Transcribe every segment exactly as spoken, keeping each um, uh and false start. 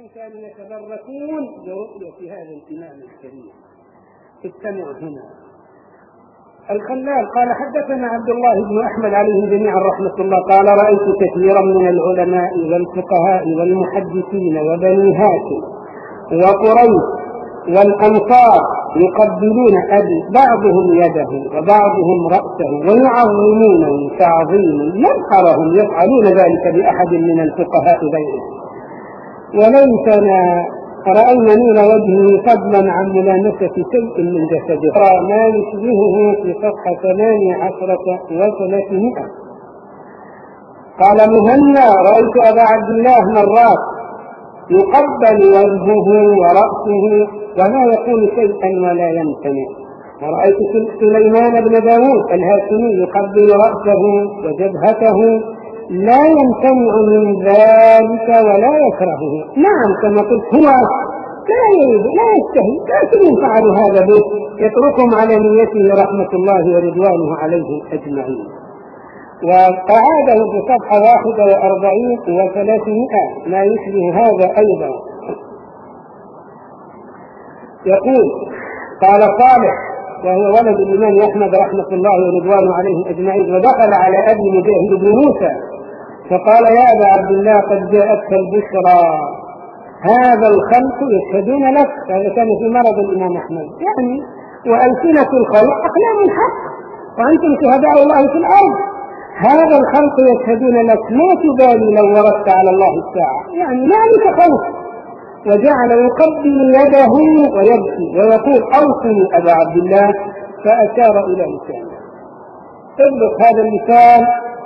الإسلام كانوا يتبركون برؤية هذا الإمام الكريم. استمعوا هنا. الخلال قال حدثنا عبد الله بن أحمد عليه جميعا رحمة الله قال رأيت كثيرا من العلماء والفقهاء والمحدثين وبني هاشم وقريش والأنصار يقبلون أبي بعضهم يده وبعضهم رأسه ويعظمونه تعظيما لم أرهم يفعلون ذلك بأحد من الفقهاء غيره، وليتنا رأينا نور وجهه فضلا عن ملامسة شيء من جسده ما يشبهه في صفحة ثمانية عشرة وثلاثمائة. قال مهنا رأيت أبا عبد الله مرات يقبل وجهه ورأسه ولا يقول شيئا ولا يمتنع، ورأيت سليمان بن داود الهاشمي يقبل رأسه وجبهته لا يمتنع من ذلك ولا يكرهه. نعم كما قلت هو لا يريد لا يستهي، لكن يفعل هذا به يتركهم على نيته رحمة الله ورضوانه عليهم أجمعين. وأعاده في صفحة واحدة وأربعين وثلاثمائة ما يشبه هذا أيضا. يقول قال صالح وهو ولد الإمام أحمد رحمة الله ورضوانه عليه أجمعين ودخل على أبي مجاهد بن موسى فقال يا أبا عبد الله قد جاءتك البشرى هذا الخلق يشهدون لك. هذا كان في مرض الإمام أحمد يعني وألسنة الخلق أقلام الحق وأنتم شهداء الله في الأرض، هذا الخلق يشهدون لك ما تبالي لو وردت على الله الساعة، يعني ما لك خوف. وجعل يقبل يده ويبكي ويقول أوصني أبا عبد الله فأشار إلى لسانه. اضبط هذا اللسان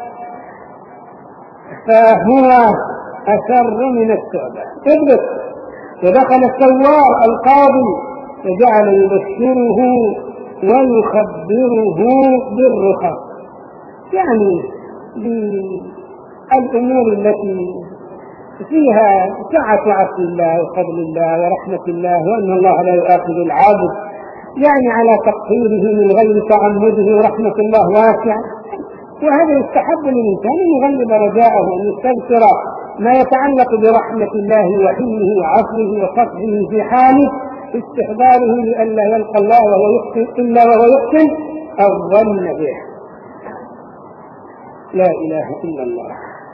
فهو أشر من الثعبان. اضبط. ودخل الثوار القاضي وجعل يبشره ويخبره بالرخص، يعني بالأمور التي فيها سعة عفو الله وفضل الله ورحمة الله وأن الله لا يؤاخذ العبد يعني على تقصيره من غير تعمده ورحمة الله واسعة. وهذا يستحب للإنسان أن يغلب رجاءه وأن يستذكر ما يتعلق برحمة الله وحلمه وعفوه وصفحه في حاله استحضاره لئلا يلقى الله وهو يحسن إلا وهو يحسن الظن به. لا إله إلا الله.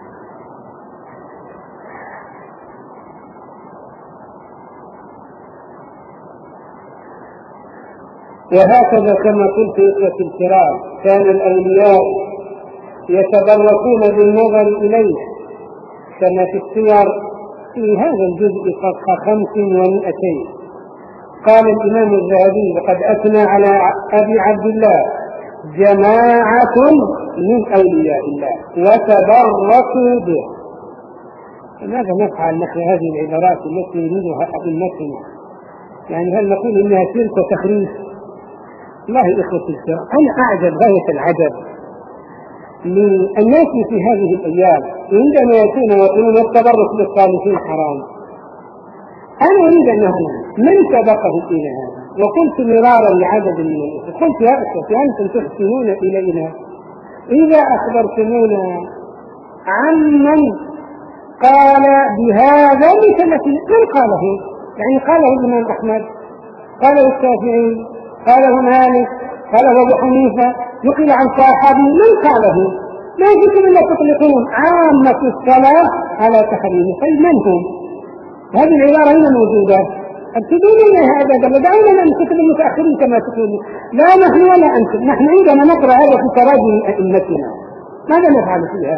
وهكذا كما قلت إخوة الكرام كان الأولياء يتبركون بالنظر إليه كما في السير في هذا الجزء صفحة خمس ومئتين. قال الإمام الذهبي وقد أثنى على أبي عبد الله جماعة من أولياء الله وتبركوا به. ماذا نفعل نحن هذه العبارات التي يريدها أئمتنا؟ يعني هل نقول إنها شرك وتخريف؟ الله إخوة الكرام أنا أعجب غاية العجب للناس في هذه الأيام عندما يكون يقولون التبرك بالصالحين حرام. أنا أريد أن أعلم من سبقه إلى هذا، وقلت مرارا لعدد من الناس قلت يا أخوتي أنتم تحسنون إلينا إذا أخبرتمونا عمن قال بهذا مثل من قاله، يعني قاله الإمام أحمد، قاله الشافعي، قاله مالك، قاله أبو حنيفة، نقل عن صحابي من قاله. ما يجب أن تطلقون عامة الصلاة على تحريمه. طيب من هم؟ هذه العبارة هنا موجودة ابتدون إليها أبدا ودعونا أن نكتب المتأخرين كما تقولون. لا نحن ولا أنتم، نحن عندما نقرأ هذا في تراجم أئمتنا ماذا نفعل فيها؟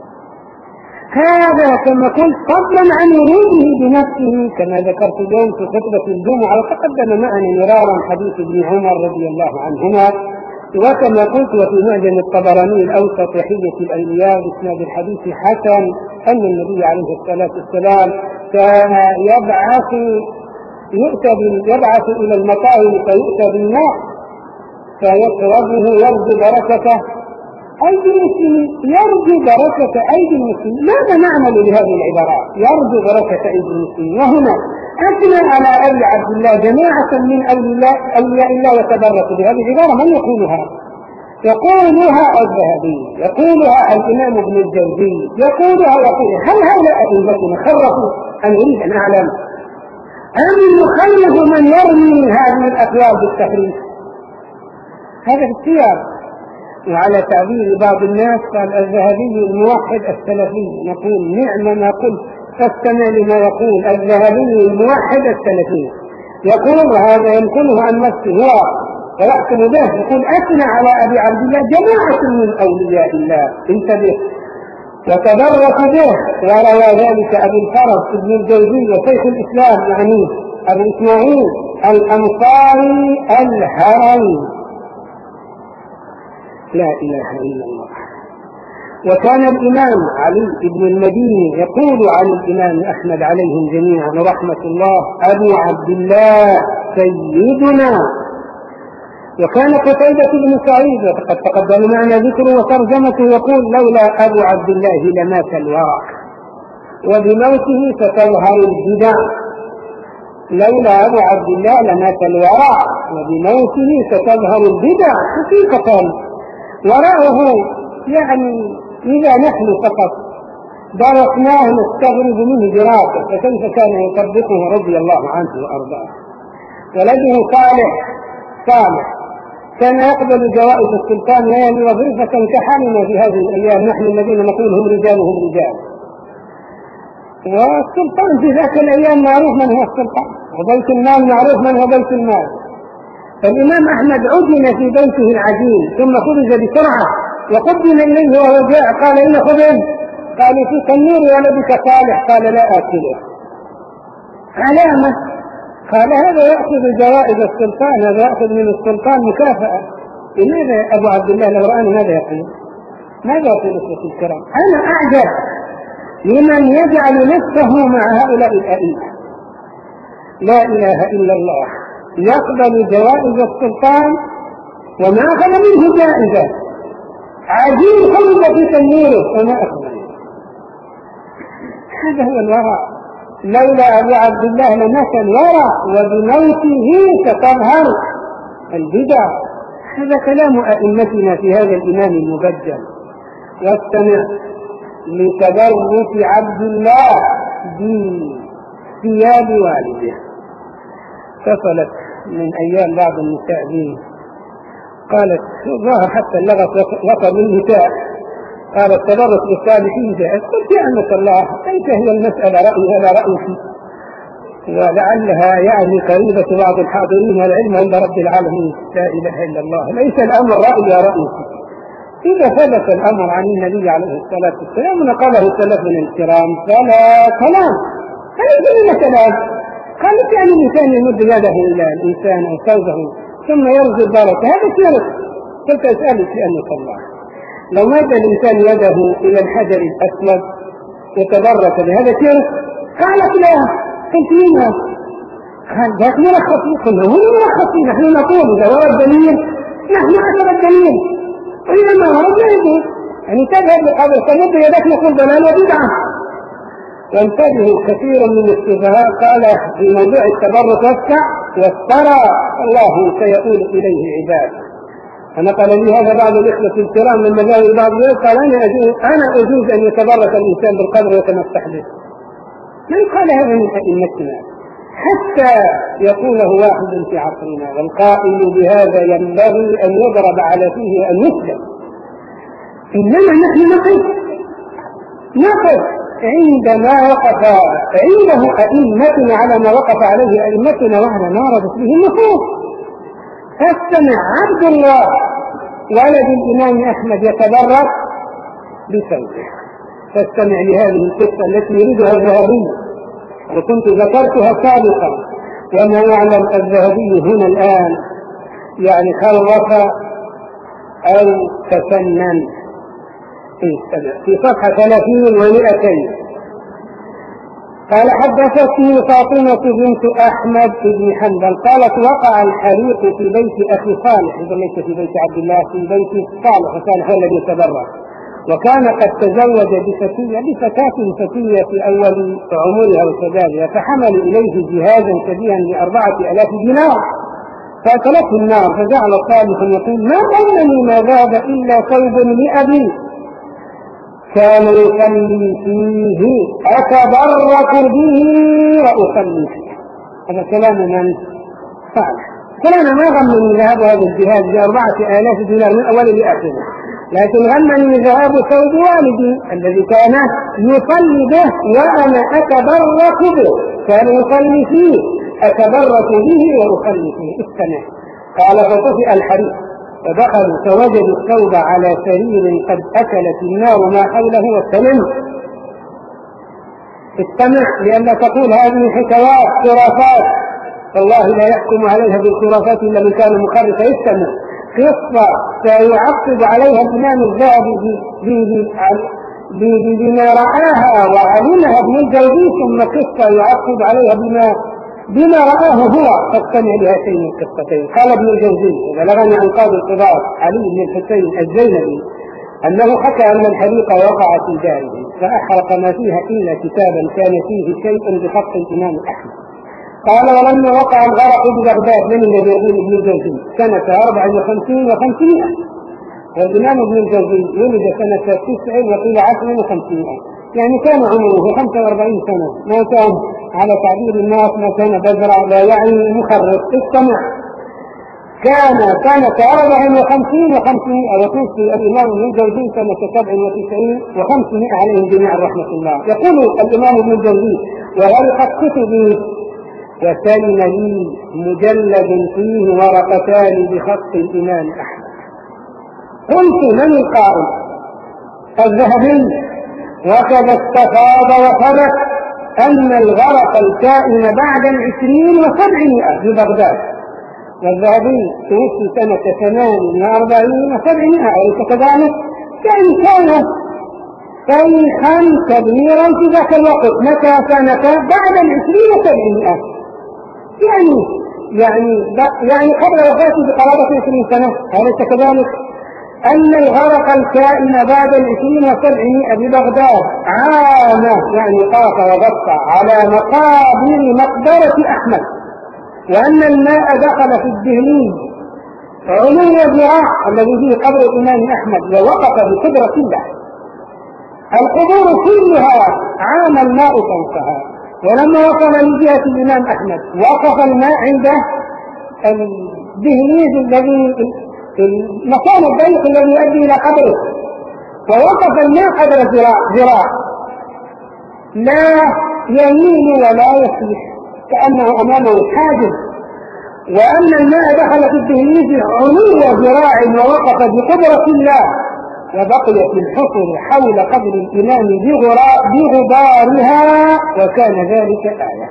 هذا كما قلت فضلا عن وروده بنفسه كما ذكرت اليوم في خطبة الجمعة وتقدم معنا مرارا حديث ابن عمر رضي الله عنهما، وكما قلت وفي معجم الطبراني الأوسط وحية الأولياء بإسناد الحديث حسن أن النبي عليه الصلاة والسلام كان يبعث يؤتى يبعث إلى المطاهر فيؤتى بالماء فيشربه يرجو بركته أيدي المسلمين، يرجو بركة أيدي المسلمين. ماذا نعمل لهذه العبارات؟ يرجو بركة أيدي المسلمين. وهنا أثنى على أبي عبد الله جماعة من أولياء الله وتبرك بهذه العبارة. من يقولها؟ يقولها الذهبي، يقولها الإمام ابن الجوزي، يقولها يقولها. هل هؤلاء أئمتنا خرفوا؟ أن أريد أن أعلم أم يخلف من يرمي هذه الأقوال بالتحريف؟ هذا اختيار. وعلى تعبير بعض الناس قال الذهبي الموحد السلفي، نقول نعم ما قلت، فاستمع لما يقول الذهبي الموحد السلفي. يقول هذا ينقله عن نفسه هو ويحكم به، يقول أثنى على أبي عبد الله جماعة من أولياء الله، انتبه، وتبرك به. وروى ذلك أبو الفرج ابن الجوزي وشيخ الإسلام يعني أبو إسماعيل الأنصاري الهروي. لا إله إلا الله. وكان الإمام علي بن المديني يقول عن الإمام أحمد عليهم جميعا رحمة الله أبو عبد الله سيدنا. وكان قتيبة بن سعيد وقد تقدم معنا ذكره وترجمته يقول لولا أبو عبد الله لمات الورع وبموته ستظهر البدع. لولا أبو عبد الله لمات الورع وبموته ستظهر البدع. حقيقة وراءه يعني إذا نحن فقط درسناه نستغرب منه دراسة، فكيف كان يطبقه رضي الله عنه وأرضاه. ولده صالح صالح كان يقبل جوائز السلطان ليالي وظيفة كحالنا في هذه الأيام نحن الذين نقول هم رجال هم رجال. والسلطان في ذاك الأيام معروف من هو السلطان، وبيت المال معروف من هو بيت المال. فالإمام أحمد عدن في بيته العجين ثم خرج بسرعة وقدم إليه وهو جاء قال إن خبز؟ قال في تنور ولدك صالح. قال لا آكله. علامة. قال هذا يأخذ جوائز السلطان، هذا يأخذ من السلطان مكافأة. لماذا أبو عبد الله لو رآني ماذا يقول؟ ماذا يقول في الكرام؟ أنا أعجب لمن يجعل نفسه مع هؤلاء الأئمة. لا إله إلا الله. يقبل جوائز السلطان وما أخذ منه جائزة. عجيب خلق في تنوره وما أخذ منه. هذا هو الورع. لولا أبو عبد الله لمات الورع وبموته ستظهر البدع. هذا كلام أئمتنا في هذا الإمام المبجل. واستمع لتبرك عبد الله بثياب والده. اتصلت من أيام بعض النساء به قالت ظاهر حتى اللغط لقب النساء قالت تبرك بالصالحين جاءت. قلت يا أمة الله ليس هي المسألة رأي ولا رأيك، ولعلها يعني قريبة بعض الحاضرين والعلم عند رب العالمين. لا إله إلا الله. ليس الأمر رأي يا رأيك. إذا ثبت الأمر عن النبي عليه الصلاة والسلام ونقله سلفنا الكرام فلا كلام. فليس لنا كلام. قالت يعني الإنسان يمد يده إلى الإنسان أو ثوبه ثم يرجو البركة، هذا شرك. قلت أسألك لأنك الله لو مد الإنسان يده إلى الحجر الأسود يتبرك بهذا شرك؟ قالت لا. قلت لما؟ قال ذاك مرخصين. قلنا هم مرخصين. نحن نقول إذا ورد دليل نحن أثر الدليل، وإذا ما ورد لا يجوز. يعني تذهب لقبر فمد يدك نقول ضلال وبدعة. وانتبهوا كثير من السفهاء قال في موضوع التبرك وسع وافترى الله سيقول إليه عباد. فنقل لي هذا بعض الإخوة الكرام من مذاهب بعض الناس قال أنا أجوز أنا أجوز أن يتبرك الإنسان بالقبر ويتمسح به. من قال هذا من أئمتنا حتى يقوله واحد في عصرنا، والقائل بهذا ينبغي أن يضرب على فيه وأن يسلم. إنما نحن نقف نقف عندما وقف عنده أئمتنا على ما وقف عليه أئمتنا وعلى ما وردت به النصوص. فاستمع عبد الله ولد الإمام أحمد يتبرك بثوبه. فاستمع لهذه القصة التي يريدها الذهبي وكنت ذكرتها سابقا. وما يعلم الذهبي هنا الآن يعني خلص أو تفنن. في صفحة ثلاثين ومئتين قال حدثتني فاطمة بنت أحمد بن حنبل قالت وقع الحريق في بيت أخي صالح، إذا ليس في بيت عبد الله، في بيت صالح، وصالح هو الذي تبرك، وكان قد تزوج بفتية بفتاة فتية في أول عمرها وشبابها، فحملوا إليه جهازا شبيها بأربعة آلاف دينار فأكلته النار، فجعل صالح يقول ما ظنني ما ذهب إلا ثوب لأبي كان يصلي فيه أتبرك به وأصلي فيه. هذا كلام من صالح. كلام ما غمني ذهاب هذا الجهاد بأربعة آلاف دينار من أول لآخره، لكن غمني ذهاب ثوب والدي الذي كان يصلي به وأنا أتبرك به، كان يصلي فيه أتبرك به وأصلي فيه. استمع. قال فطفئ الحريق فدخلوا فوجدوا الثوب على سرير قد أكلت النار ما حوله والسلم. استمع لئلا تقول هذه حكايات خرافات، والله لا يحكم عليها بالخرافات إلا من كان مخرفا. استمع. قصة سيعقب عليها الإمام الذهبي بما رآها وعلمها ابن الجوزي، ثم قصة يعقب عليها بما بما رآه هو. فاستمع لهاتين القصتين. قال ابن الجوزي وبلغني عن قاضي القضاة علي بن الحسين الزينبي أنه حكى أن الحريق وقع في داره فأحرق ما فيها إلا كتابا كان فيه شيء بخط الإمام أحمد. قال ولما وقع الغرق ببغداد من الذي يقول ابن الجوزي سنة أربع وخمسين وخمسمائة، والإمام ابن الجوزي ولد سنة تسع وقيل عشر وخمسمائة، يعني كان عمره خمسة وأربعين سنة. ما كان على تعبير الناس ما كان بذرا لا يعني مخرف. استمع. كان سنة أربع وخمسين وخمسمائة، وتوفي الإمام ابن الجوزي سنة سبع وتسعين وخمسمائة عليهم جميعا رحمة الله. يقول الإمام ابن الجوزي وغرقت كتبي وسلم لي مجلد فيه ورقتان بخط الإمام أحمد. قلت من القائل؟ الذهبي. وكذا استفاض وثبت أن الغرق الكائن بعد العشرين وسبعمائة ببغداد، والذهبي توفي سنة ثمان وأربعين وسبعمائة، أليس كذلك؟ يعني كان شيخا كبيرا في ذاك الوقت. متى سنة بعد العشرين وسبعمائة، يعني يعني يعني قبل وفاته بقرابة عشرين سنة، أليس كذلك؟ أن الغرق الكائن بعد العشرين وسبعمائة ببغداد عام، يعني طاف وغطى على مقابر مقبرة أحمد، وأن الماء دخل في الدهليز علو الذراع الذي فيه قبر الإمام أحمد ووقف بقدرة الله. القبور كلها عام الماء فوقها، ولما وصل لجهة الإمام أحمد وقف الماء عند الدهليز الذي المكان الضيق الذي يؤدي إلى قبره، ووقف الماء قدر ذراع لا يمين ولا يسيح كأنه أمامه حاجز، وأن الماء دخل في الدهليز علو ذراع ووقف بقدرة الله، وبقيت الحفر حول قبر الإمام بغبارها، وكان ذلك آية.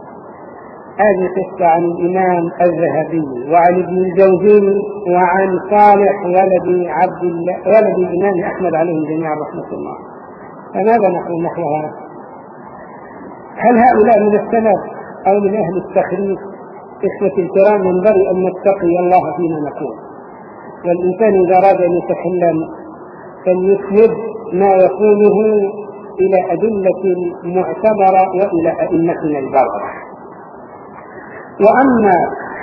هذه قصة عن الإمام الذهبي وعن ابن الجوزي وعن صالح ولد عبد الله ولد الإمام أحمد عليه جميعا رحمة الله. فماذا نقول نحوها؟ هل هؤلاء من السلف أو من أهل التخريف؟ إخوة الكرام، ينبغي أن نتقي الله فيما نقول، والإنسان إذا أراد أن يتكلم فليسند ما يقوله إلى أدلة معتبرة وإلى أئمتنا البررة. وأما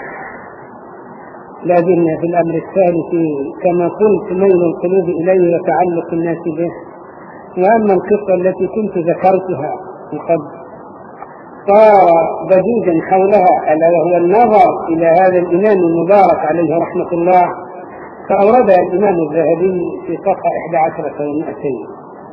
لازلنا في الأمر الثالث كما قلت ميل القلوب إليه وتعلق الناس به. وأما القصة التي كنت ذكرتها وقد صار ضجيجا حولها، ألا وهو النظر إلى هذا الإمام المبارك عليه رحمة الله، فأوردها الإمام الذهبي في صفحة إحدى عشرة ومئتين.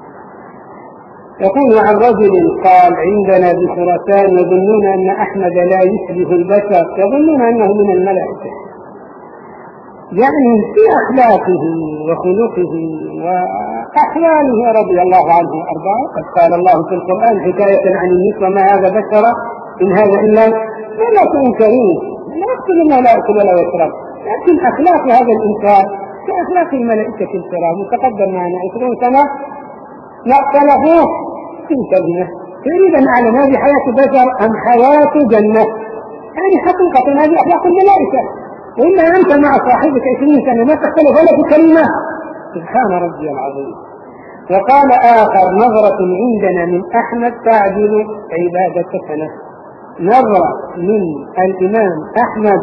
يقول عن رجل قال عندنا بخراسان يظنون أن أحمد لا يشبه البشر، يظنون أنه من الملائكة، يعني في أخلاقه وخلقه وأحواله رضي الله عنه وأرضاه. قد قال الله في القرآن حكاية عن النسوة ما هذا بشر إن هذا إلا ملك كريم، لا يأكل ولا يأكل ولا يشرب، لكن أخلاق هذا الإنسان كأخلاق الملائكة الكرام. وتقدم معنا عشرين سنة نختلفوه في كلمة، تريد أن أعلم هذه حياة بشر أم حياة جنة؟ يعني حقيقة هذه أخلاق الملائكة، وإلا أنت مع صاحبك عشرين سنة ما تختلف ولا في كلمة. سبحان ربي العظيم. وقال آخر نظرة عندنا من أحمد تعدل عبادة سنة. نظرة من الإمام أحمد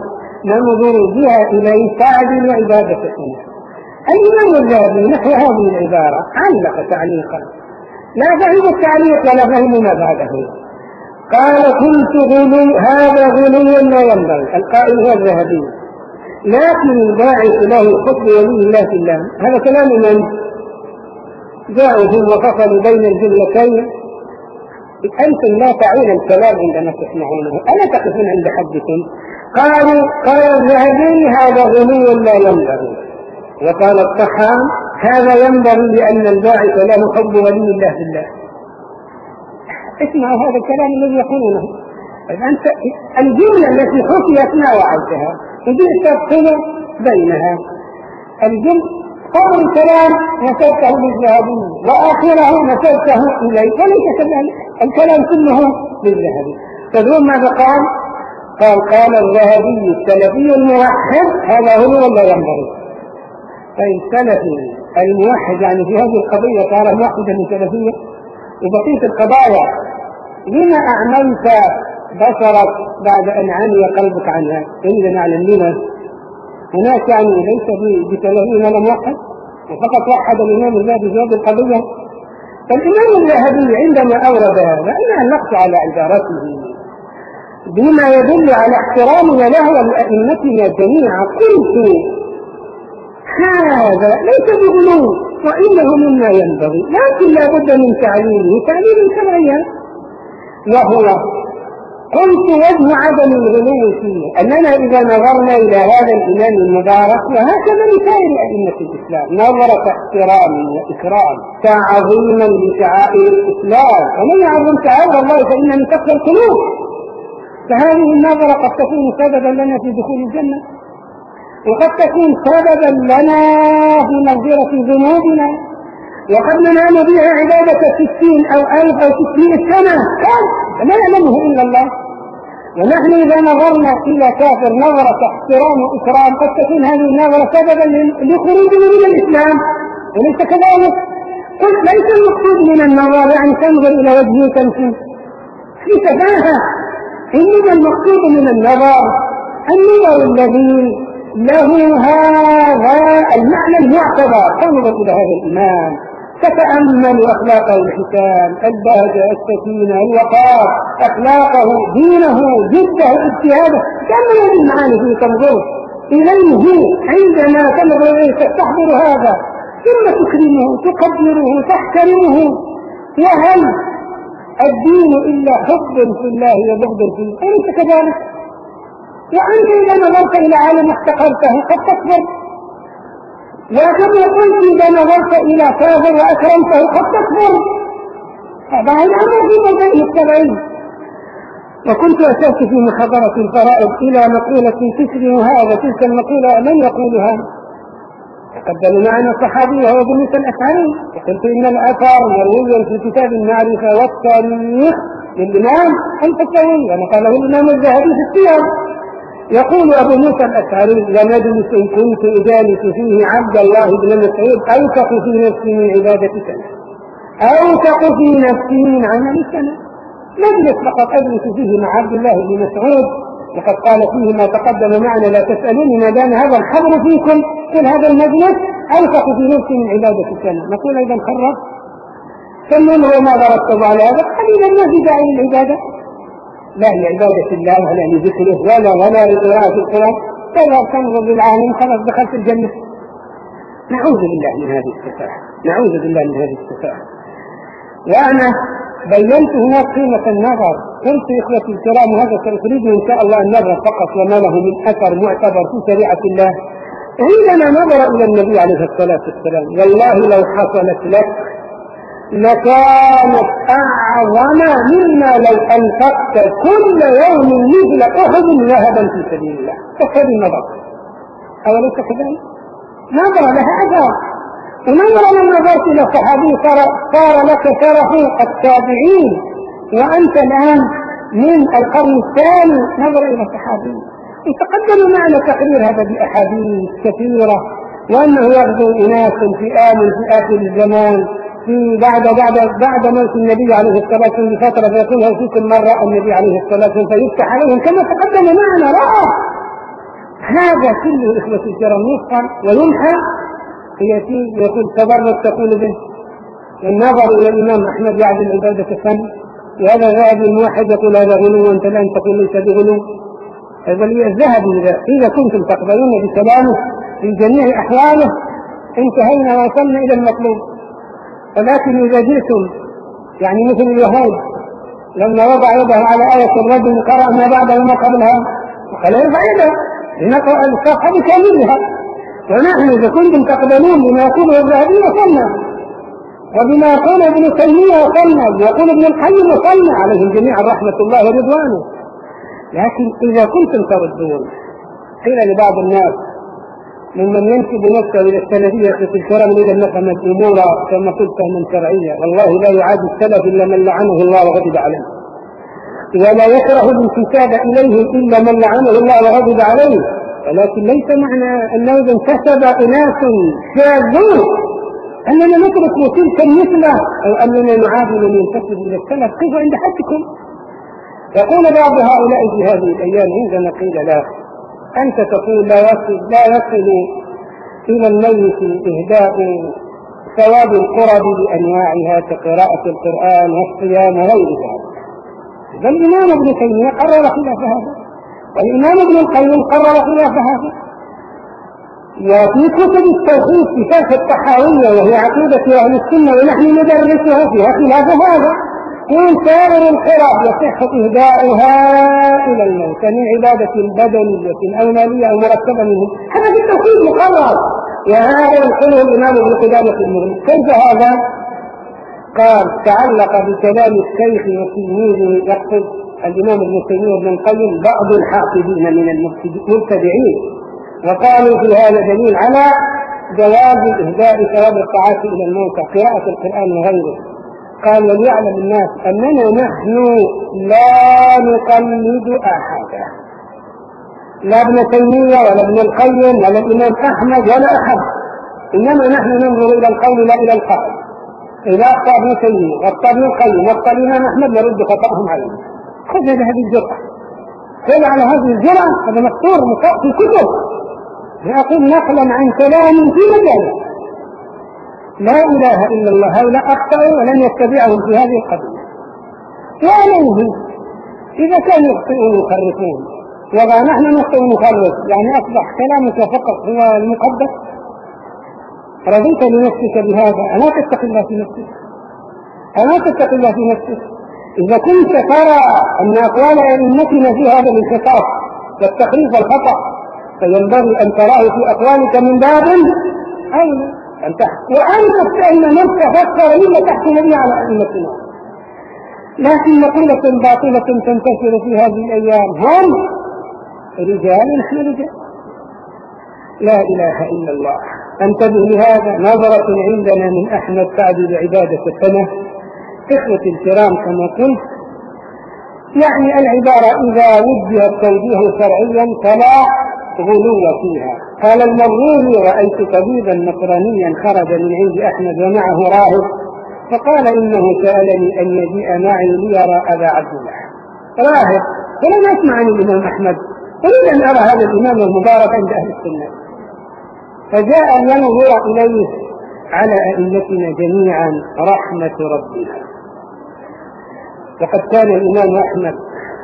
ننظر بها إليه تعدل عبادتنا. الإمام الذهبي نحو هذه العبارة علق تعليقا لا فهم التعليق ولا فهم ما بعده. قال قلت غلو هذا غلو لا ينبغي، القائل هو الذهبي، لكن الباعث له حب ولي الله في الله. هذا كلام من جاءوا ثم وفصلوا بين الجملتين. أنتم لا تعون الكلام عندما تسمعونه، ألا تقفون عند حدكم؟ قالوا قال الذهبي هذا غلو لا ينبغي، وقال الطحان هذا ينبغي لأن الباعث له حب ولي الله في الله. اسمعوا هذا الكلام الذي يقولونه. أنت الجملة التي حكيت ما وعدتها وجئت تفصل بينها. الجملة قول الكلام نسبته للذهبي وآخره نسبته إليه، وليس كذلك، الكلام كله للذهبي. تدرون ماذا قال؟ قال قال الذهبي السلفي الموحد هذا هو ولا ينبغي. فإن السلفي الموحد يعني في هذه القضية قال موحدا من سلفية وبقية القضايا لما أعملت بصرك بعد أن عمي قلبك عنها؟ إذا نعلم لنا هناك يعني ليس بسلفي ولا موحد وفقط وحد الإمام الذهبي في هذه القضية. فالإمام الذهبي عندما أورد هذا أنا علقت على عبارته بما يدل على احترامنا له ولأئمتنا جميعا. قلت هذا ليس بغلو وإنه مما ينبغي، لكن لا بد من تعليمه تعليم شرعيا. وهو قلت وجه عدم الغلو فيه أننا إذا نظرنا إلى هذا الإمام المبارك وهكذا لسائر أئمة الإسلام نظرة احترام وإكرام تعظيما لشعائر الإسلام، ومن يعظم شعائر الله فإن من تقوى القلوب. فهذه النظرة قد تكون سببا لنا في دخول الجنة، وقد تكون سببا لنا في مغفرة ذنوبنا، وقد ننام بها عبادة ستين أو ألف أو ستين سنة لا يعلمه إلا الله. ونحن إذا نظرنا إلى كافر نظرة احترام وإكرام قد تكون هذه النظرة سببا لخروجنا من الإسلام، وليس كذلك. قلت ليس المقصود من النظر يعني تنظر إلى وجهه تمشي في تفاهة، إنما المقصود من النظر النظر الذي له هذا المعنى المعتبر. تنظر إلى هذا الإمام تتأمل أخلاقه الحسان، البهجة، السكينة، الوقار، أخلاقه، دينه، جده، اجتهاده، كم هذه المعاني فيه تنظر إليه. عندما تنظر إليه تستحضر هذا ثم تكرمه تقدره تحترمه. وهل الدين إلا حب في الله وبغض فيه؟ أليس كذلك؟ وأنت إذا نظرت إلى عالم احتقرته قد تكبر، وكما قلت إذا نظرت إلى كافر وأكرمته قد تكبر. هذا الأمر في موضع التبعين. وكنت أشرت في محاضرة الفرائض إلى مقولة تشبه هذا تلك المقولة من يقولها؟ تقدم معنا الصحابي وهو ابن موسى الأشعري، وقلت إن الأثر مروي في كتاب المعرفة والتاريخ للإمام الفتاوي كما قاله الإمام الذهبي في السير. يقول أبو موسى الأشعري لمجلس كنت أجالس فيه عبد الله بن مسعود أوثق في نفسي من عبادة سنة، أوثق في نفسي من عمل سنة. مجلس لقد أجلس فيه مع عبد الله بن مسعود وقد قال فيه ما تقدم معنا لا تسألوني ما دام هذا الحبر فيكم، كل هذا المجلس أوثق في نفسي من عبادة سنة. نقول أيضا خرج فمن هو ماذا رتب على هذا؟ قليلا ما في داعي للعبادة، لا لعبادة الله ولا لذكره ولا ولا لقراءة القرآن، فلا تنظر للعالم خلاص دخلت الجنة. نعوذ بالله من هذه السفاهة، نعوذ بالله من هذه السفاهة. وأنا بينت هنا قيمة النظر. قلت إخوتي الكرام هذا سأريد إن شاء الله النظر فقط وما له من أثر معتبر في شريعة الله. عندما نظر إلى النبي عليه الصلاة والسلام والله لو حصلت لك لكانت أعظم مما لو أنفقت كل يوم مثل أحد ذهبا في سبيل الله. فكذا النظر أوليس كذلك؟ نظر لها أثر. ونظر من نظرت إلى صحابي صار لك شرف التابعين، وأنت الآن من القرن الثاني نظر إلى صحابي. يتقدم معنا تقرير هذا بأحاديث كثيرة، وأنه يغزو أناس فئام في آخر الزمان في بعد بعد بعد موت النبي عليه الصلاة والسلام بفترة فيقول هل فيكم من رأى النبي عليه الصلاة والسلام فيفتح عليهم كما تقدم معنا. رأى هذا كله إخوة الكرام يفعل ويمحى يأتي يقول تبرك تقول به. النظر إلى الإمام أحمد يعدل عبادة الفن، وهذا ذهب الموحد يقول هذا غلو وأنت الآن تقول ليس بغلو. هذا الذهب إذا كنتم تقبلون بكلامه في جميع أحواله انتهينا وصلنا إلى المطلوب. ولكن إذا جئتم يعني مثل اليهود لما وضع يده على آية الرجل قرأ ما بعدها وما قبلها وقال يرفع يده لنقرأ الصفحة بكاملها. ونحن إذا كنتم تقبلون بما يقوله الذهبي وصلنا، وبما يقول ابن تيمية وصلنا، ويقول ابن القيم وصلنا عليهم جميعا رحمة الله ورضوانه. لكن إذا كنتم تردون قيل لبعض الناس ممن ينسب نفسه إلى السلفية في الكرم إذا نفهم الأمور كما قلت فهما شرعيا، والله لا يعاد السلف إلا من لعنه الله وغضب عليه، ولا يكره الانتساب إليه إلا من لعنه الله وغضب عليه. ولكن ليس معنى أنه إذا انتسب أناس شاذون أننا نترك تلك المثلة أو أننا نعادل من ينتسب إلى السلف. قفوا عند حدكم. يقول بعض هؤلاء في هذه الأيام عندما قيل له أنت تقول لا يصل, لا يصل إلى الميت إهداء ثواب القرب بأنواعها كقراءة القرآن والصيام وغير ذلك. فالإمام ابن تيمية قرر خلاف هذا، والإمام ابن القيم قرر خلاف هذا. وفي كتب التوحيد في شرح الطحاوية وهي عقيدة أهل السنة ونحن ندرسها فيها خلاف هذا. كل سائر القرب يصح إهداؤها إلى الموت من عبادة البدنية أو مالية أو مرتبة منه. هذا في التوحيد مقرر، وهذا يقوله الإمام ابن قدامة المغني. كيف هذا؟ قال تعلق بكلام الشيخ وتلميذه يقصد الإمام ابن تيمية وابن القيم بعض الحاقدين من المبتدعين، وقالوا في هذا دليل على جواز إهداء ثواب الطاعات إلى الموتى قراءة القرآن وغيره. قال وليعلم الناس أننا نحن لا نقلد أحدا، لا ابن تيمية ولا ابن القيم ولا الإمام أحمد ولا أحد، إنما نحن ننظر إلى القول لا إلى القائل. إذا أخطأ ابن تيمية واخطأ ابن القيم واخطأ الإمام أحمد نرد خطأهم عليه. خذ هذه الجرأة، خذ على هذه الجرأة، هذا مكتور مكتور في الكتب. يقول نقلا عن كلام في مجاله لا إله إلا الله. هؤلاء أخطأوا ولن يتبعهم في هذه القضية. وعليه إذا كانوا يخطئون يخرفون وضع نحن نخطئ نخرف، يعني أصبح كلامك فقط هو المقدس. رضيت لنفسك بهذا ألا تتقي الله في نفسك؟ ألا تتقي الله في نفسك؟ إذا كنت ترى أن أقوال أئمتنا في هذا الانحطاط والتخريف والخطأ فينبغي أن تراه في أقوالك من باب أولى أن تحكم، وأنت فإن نفسك فكر إلا تحكم لي على أئمتنا. لكن مقولة باطلة تنتشر في هذه الأيام هم رجال نحن رجال. لا إله إلا الله. انتبه لهذا. نظرة عندنا من أحمد تعدل عبادة السنة. إخوة الكرام كما قلت يعني العبارة إذا وجه التوجيه شرعيا فلا غلو فيها. قال المغروري رأيت طبيبا نصرانيا خرج من عند أحمد ومعه راهب فقال إنه سألني أن يجيء معي ليرى أبا عبد الله. راهب فلم أسمع عن الإمام أحمد، أريد أن أرى هذا الإمام المبارك عند أهل السنة. فجاء ينظر إليه على أئمتنا جميعا رحمة ربنا. وقد كان الإمام أحمد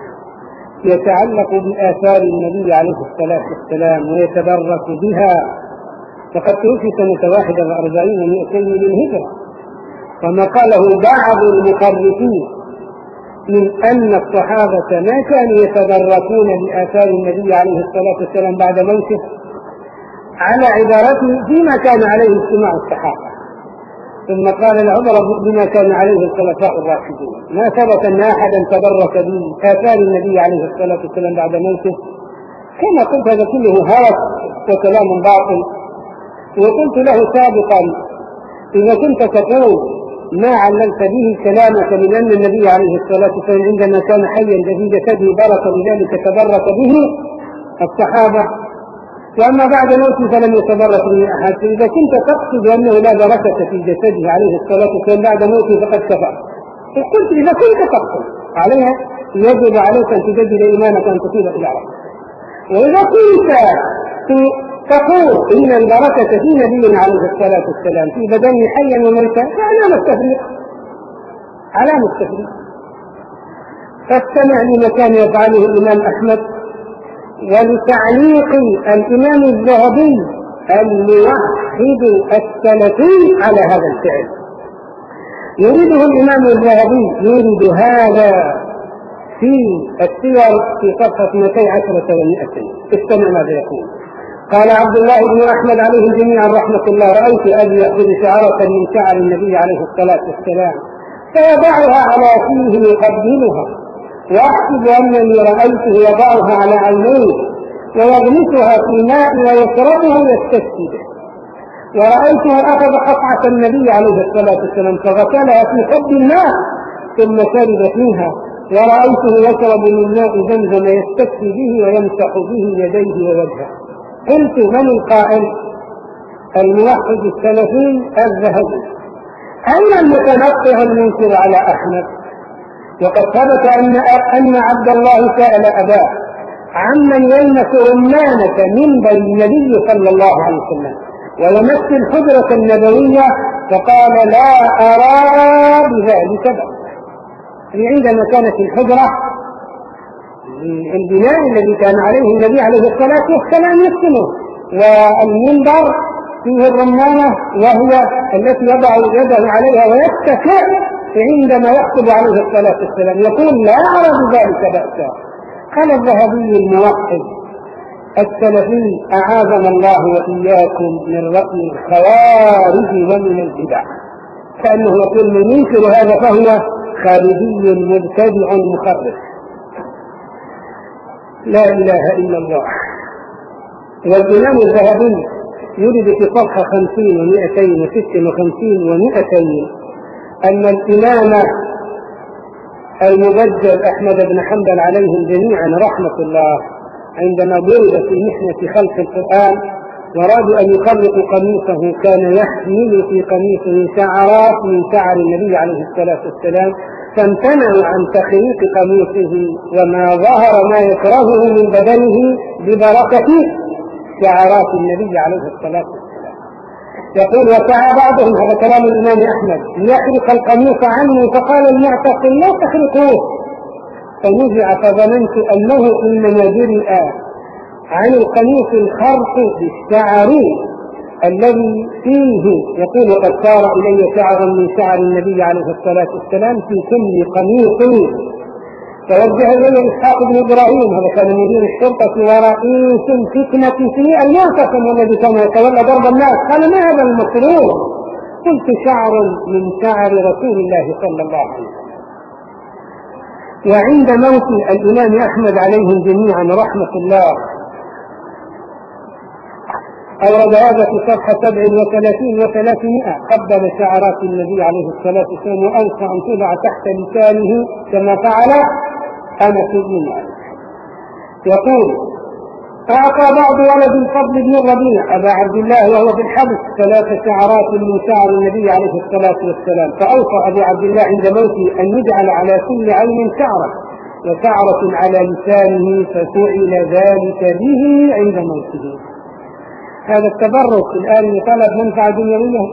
يتعلق بآثار النبي عليه الصلاة والسلام ويتبرك بها، فقد توفي سنة واحدة وأربعين ومئتين للهجرة. وما قاله بعض المخرفين من أن الصحابة ما كانوا يتبركون بآثار النبي عليه الصلاة والسلام بعد موته على عبارته فيما كان عليه اجتماع الصحابة. ثم قال العمر بما كان عليه الخلفاء الراشدون. ما ثبت أن أحدا تبرك بآثار النبي عليه الصلاة والسلام بعد موته. كما قلت هذا كله هوس وكلام باطل. وقلت له سابقا إذا كنت تقول ما علمت به كلامك من أن النبي عليه الصلاة والسلام عندما كان حيا في جسده برك لذلك تبرك به الصحابة، وأما بعد موته فلم يتبرك به أحد. إذا كنت تقصد أنه لا بركة في جسده عليه الصلاة والسلام بعد موته فقد كفر. قلت إذا كنت تقصد عليها يجب عليك أن تجدد إيمانك أن تصير إلى ربك. وإذا كنت تقول إن البركة في نبينا عليه الصلاة والسلام في بدن حيا وميتا فعلامة التفريق، علامة التفريق. فاستمع لما كان يفعله الإمام أحمد ولتعليق الإمام الذهبي الموحد السلفي على هذا الفعل. يريده الإمام الذهبي، يريد هذا في السير في صفحة مئتين وعشرة ومئتين. استمع ماذا يقول. قال عبد الله بن أحمد عليه جميعا رحمة الله: رأيت أبي يأخذ شعرة من شعر النبي عليه الصلاة والسلام فيضعها على فيه يقبلها، وأحسب أنني رأيته يضعها على عينيه ويغمسها في ماء ويشربه ويستسقي به، ورأيته أخذ قطعة النبي عليه الصلاة والسلام فغسلها في حب الماء ثم شرب فيها، ورأيته يشرب من ماء زمزم يستسقي به ويمسح به يديه ووجهه. قلت: من القائل؟ الموحد السلفي الذهبي. أين المتنقع المنكر على أحمد؟ وقد ثبت أن أن عبد الله سأل أباه عمن يلمس رمانة منبر النبي صلى الله عليه وسلم ويمس الحجرة النبوية فقال: لا أرى بذلك بأس. عندما كانت الحجرة البناء الذي كان عليه النبي عليه الصلاة والسلام يسكنه، والمنبر فيه الرمانة وهي التي يضع يده عليها ويتكئ عندما يخطب عليه الصلاة والسلام، يقول: لا أرى بذلك بأسا. قال الذهبي الموحد السلفي: أعاذنا الله وإياكم من رأي الخوارج ومن البدع. كأنه يقول: من ينكر هذا فهو خارجي مبتدع مخرف. لا إله إلا الله. والإمام الذهبي يريد في صفحة خمسين ومئتين وست وخمسين ومئتين أن الإمام المبجل أحمد بن حنبل عليهم جميعا رحمة الله عندما ضرب في محنة خلق القرآن ورادوا أن يخلقوا قميصه كان يحمل في قميصه شعرات من شعر النبي عليه الصلاة والسلام، فامتنعوا عن تخليق قميصه وما ظهر ما يكرهه من بدنه ببركة شعرات النبي عليه الصلاة والسلام. يقول: وسعى بعضهم، هذا كلام الإمام أحمد، ليخلق القميص عنه فقال المعتقل: لا تخلقوه. فنزع فظننت أنه إنما جرئ عن القميص الخرق بالشعر الذي فيه. يقول: قد صار إلي شعر من شعر النبي عليه الصلاة والسلام في كل قميص. توجه إليه إسحاق بن إبراهيم، هذا كان مدير الشرطة ورئيس الفتنة في المعتصم الذي كان يتولى ضرب الناس، قال: ما هذا المسرور؟ قلت: شعر من شعر رسول الله صلى الله عليه وسلم. وعند موت الإمام أحمد عليهم جميعا رحمة الله أورد هذا في صفحة سبع وثلاثين وثلاثمائة: قبل شعرات النبي عليه الصلاة والسلام وأنسى أن توضع تحت لسانه كما فعل أنس بن مالك. يقول: أعطى بعض ولد الفضل بن الربيع أبا عبد الله وهو في الحبس ثلاث شعرات من شعر النبي عليه الصلاة والسلام، فأوصى أبو عبد الله عند موته أن يجعل على كل عين شعرة وشعرة على لسانه، ففعل ذلك به عند موته. هذا التبرك الآن يطلب منفعة دنيوية.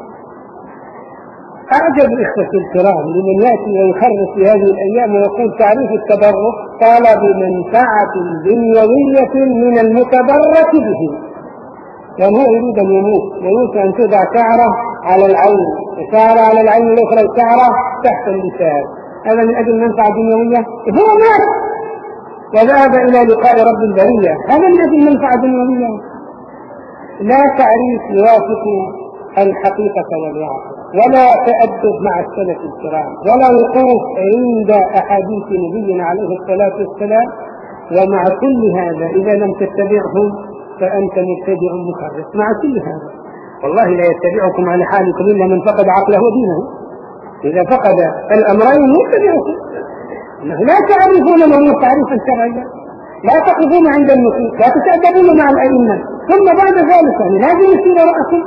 أعجب إخوة الكرام لمن يأتي ويخرج في هذه الأيام ويقول تعريف التبرك طلب منفعة دنيوية من المتبرك به، يعني هو يريد أن يموت ويريد أن تدع شعره على العين وشعره على العين الأخرى شعره تحت اللسان، هذا من أجل منفعة دنيوية. هو مات وذهب إلى لقاء رب البرية، هذا من أجل منفعة دنيوية. لا تعريف يوافق الحقيقة والواقع، ولا تأدب مع السلف الكرام، ولا وقوف عند أحاديث نبينا عليه الصلاة والسلام. ومع كل هذا إذا لم تتبعه فأنت مبتدع مخرف. مع كل هذا والله لا يتبعكم على حالكم إلا من فقد عقله ودينه. إذا فقد الأمرين يتبعكم. لا تعرفون من التعريف الشرعي، لا تقفون عند النصوص، لا تتأدبون مع الأئمة، ثم بعد ذلك يعني لازم يصير رأسه.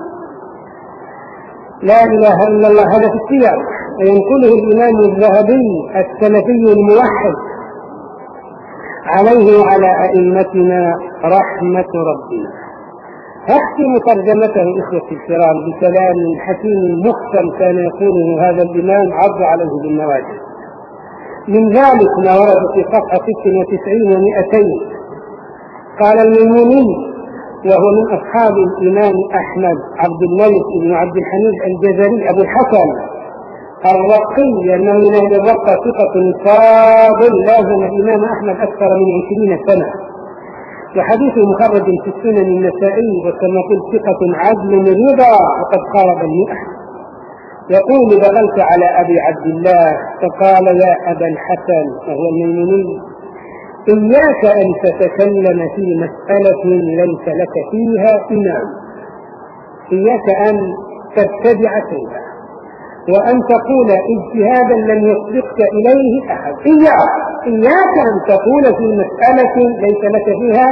لا إله إلا الله. هذا في السياق وينقله الإمام الذهبي السلفي الموحد عليه وعلى أئمتنا رحمة ربنا. أختم ترجمته إخوتي الكرام بكلام حكيم محكم كان يقوله هذا الإمام عض عليه بالنواجذ. من ذلك ما ورد في صفحة ست وتسعين ومئتين. قال الميموني وهو من أصحاب الإمام أحمد عبد الملك بن عبد الحميد الجزري أبو الحسن الرقي أنه من أهل الرقة ثقة فاضل لازم الإمام أحمد أكثر من عشرين سنة، وحديثه مخرج في السنن النسائي وكما قلت ثقة عدل رضا وقد قارب المئة. يقول دخلت على أبي عبد الله فقال يا أبا الحسن وهو الميموني إياك أن تتكلم في مسألة ليس لك فيها إمام، إياك أن تبتدع فيها وأن تقول اجتهادا لم يسبقك إليه أحد. إياك إياك أن تقول في مسألة ليس لك فيها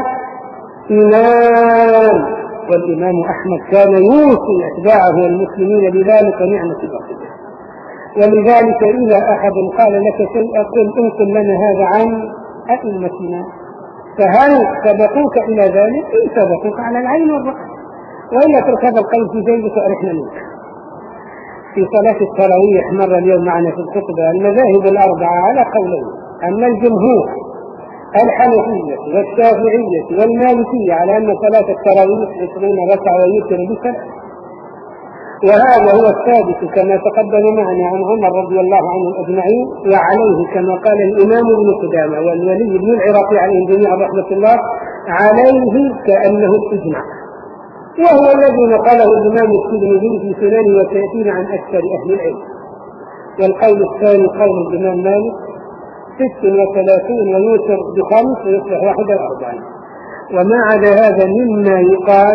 إمام. والإمام أحمد كان يوصي أتباعه والمسلمين بذلك نعمة الوحيدة. ولذلك إذا أحد قال لك شيئا قل انقل لنا هذا عن أئمتنا، فهل سبقوك إلى ذلك؟ إن سبقوك على العين والرأس، وإلا ترك هذا القول في جيبك وأرحنا منك. في صلاة التراويح مر اليوم معنا في الخطبة المذاهب الأربعة على قولين، أما الجمهور الحنفية والشافعية والمالكية على أن صلاة التراويح عشرين ركعة ويوتر بسبع، وهذا هو الثابت كما تقدم معنا عن عمر رضي الله عنه أجمعين، وعليه كما قال الإمام ابن قدامة والولي بن العراقي عليهم جميعا رحمة الله عليه كأنه الإجماع، وهو الذي نقله الإمام الترمذي في سننه وسيأتينا عن أكثر أهل العلم. والقول الثاني قول الإمام مالك ست وثلاثين ويوتر بخمس ويصبح واحد وأربعين، وما عدا هذا مما يقال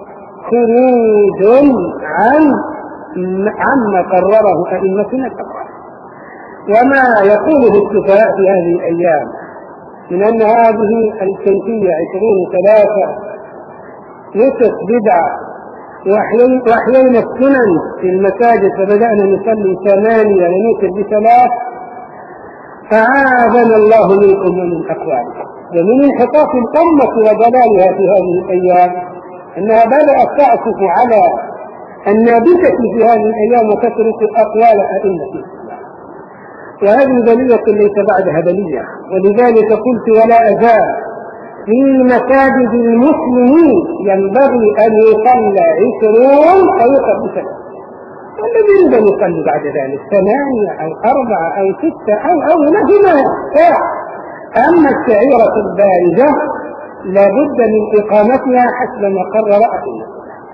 خروج عن عما قرره أئمتنا الأربعة. وما يقوله السفهاء في هذه الأيام من أن هذه الكيفية عشرين ثلاثة يسق بدعة وأحيينا السنن في المساجد فبدأنا نصلي ثمانية ونوتر بثلاث، فعاذنا الله منكم ومن أقوالكم. ومن انحطاط الأمة وضلالها في هذه الأيام أنها بدأت تعكف على النابتة في هذه الأيام وتترك أقوال أئمة الإسلام، وهذه بلية ليس بعدها بلية. ولذلك قلت ولا أزال في مساجد المسلمين ينبغي أن يصلى عشرون أو يقرأ بثلاث، والذي يريد أن يصلي بعد ذلك ثمانية أو أربعة أو ستة أو أو نهما ساعة. أما الشعيرة البارزة لابد من إقامتها حسب ما قرر أئمة،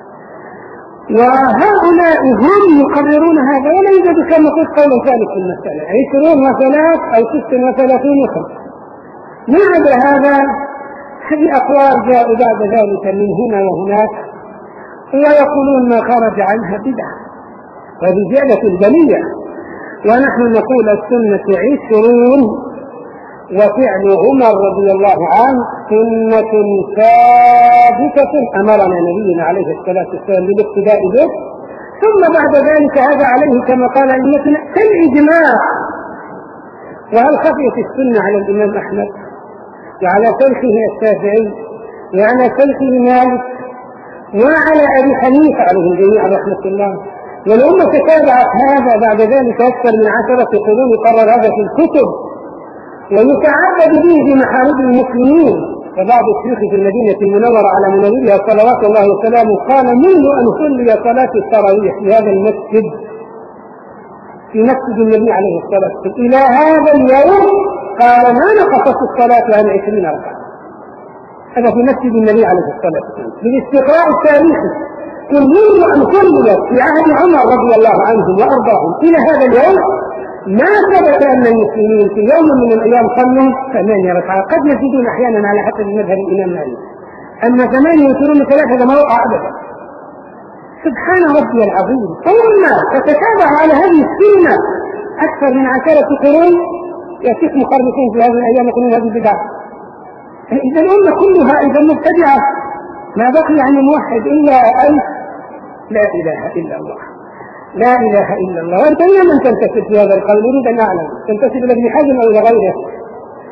وهؤلاء هم يقررون هذا، ولا يوجد كما قلت قول ثالث في المسألة عشرون وثلاث أو ست وثلاثين وخمس. ما عدا هذا هذه أقوال جاءوا بعد ذلك من هنا وهناك ويقولون ما خرج عنها بدعة وبزيادة البلية، ونحن نقول السنة عشرون وفعل عمر رضي الله عنه سنة ثابتة أمرنا نبينا عليه الصلاة والسلام بالاقتداء به، ثم بعد ذلك هذا عليه كما قال أئمتنا كالإجماع. وهل خفيت السنة على الإمام أحمد وعلى شيخه الشافعي وعلى شيخه مالك وعلى أبي حنيفة عليهم جميعا رحمة الله، والأمة تتابعت هذا بعد ذلك أكثر من عشرة قرون قرر هذا في الكتب ويتعبد به في محارب المسلمين. فبعض الشيوخ في المدينة المنورة على منورها صلوات الله وسلامه قال منذ أن صلي صلاة التراويح في هذا المسجد في مسجد النبي عليه الصلاة والسلام إلى هذا اليوم قال ما نقصت الصلاة عن عشرين ركعة، هذا في مسجد النبي عليه الصلاة والسلام بالاستقراء التاريخي. كل منذ أن صليت في عهد عمر رضي الله عنهم وأرضاهم إلى هذا اليوم ما ثبت أن المسلمين في يوم من الأيام صلوا ثمانية ركعات. قد نزيدون أحيانا على حسب مذهب الإمام مالك، أما ثمانية وعشرون ثلاثة هذا ما وقع أبدا. سبحان ربي العظيم. ثم تتتابع على هذه السنة أكثر من عشرة قرون يأتيك مخرجين في هذه الأيام يقولون هذه بدعة. إذا الأمة كلها إذا مبتدعة ما بقي عن الموحد إلا أن لا إله إلا الله، لا إله إلا الله. وأنت إلى من تنتسب في هذا القول؟ أريد أن أعلم تنتسب إلى ابن حزم أو إلى غيره؟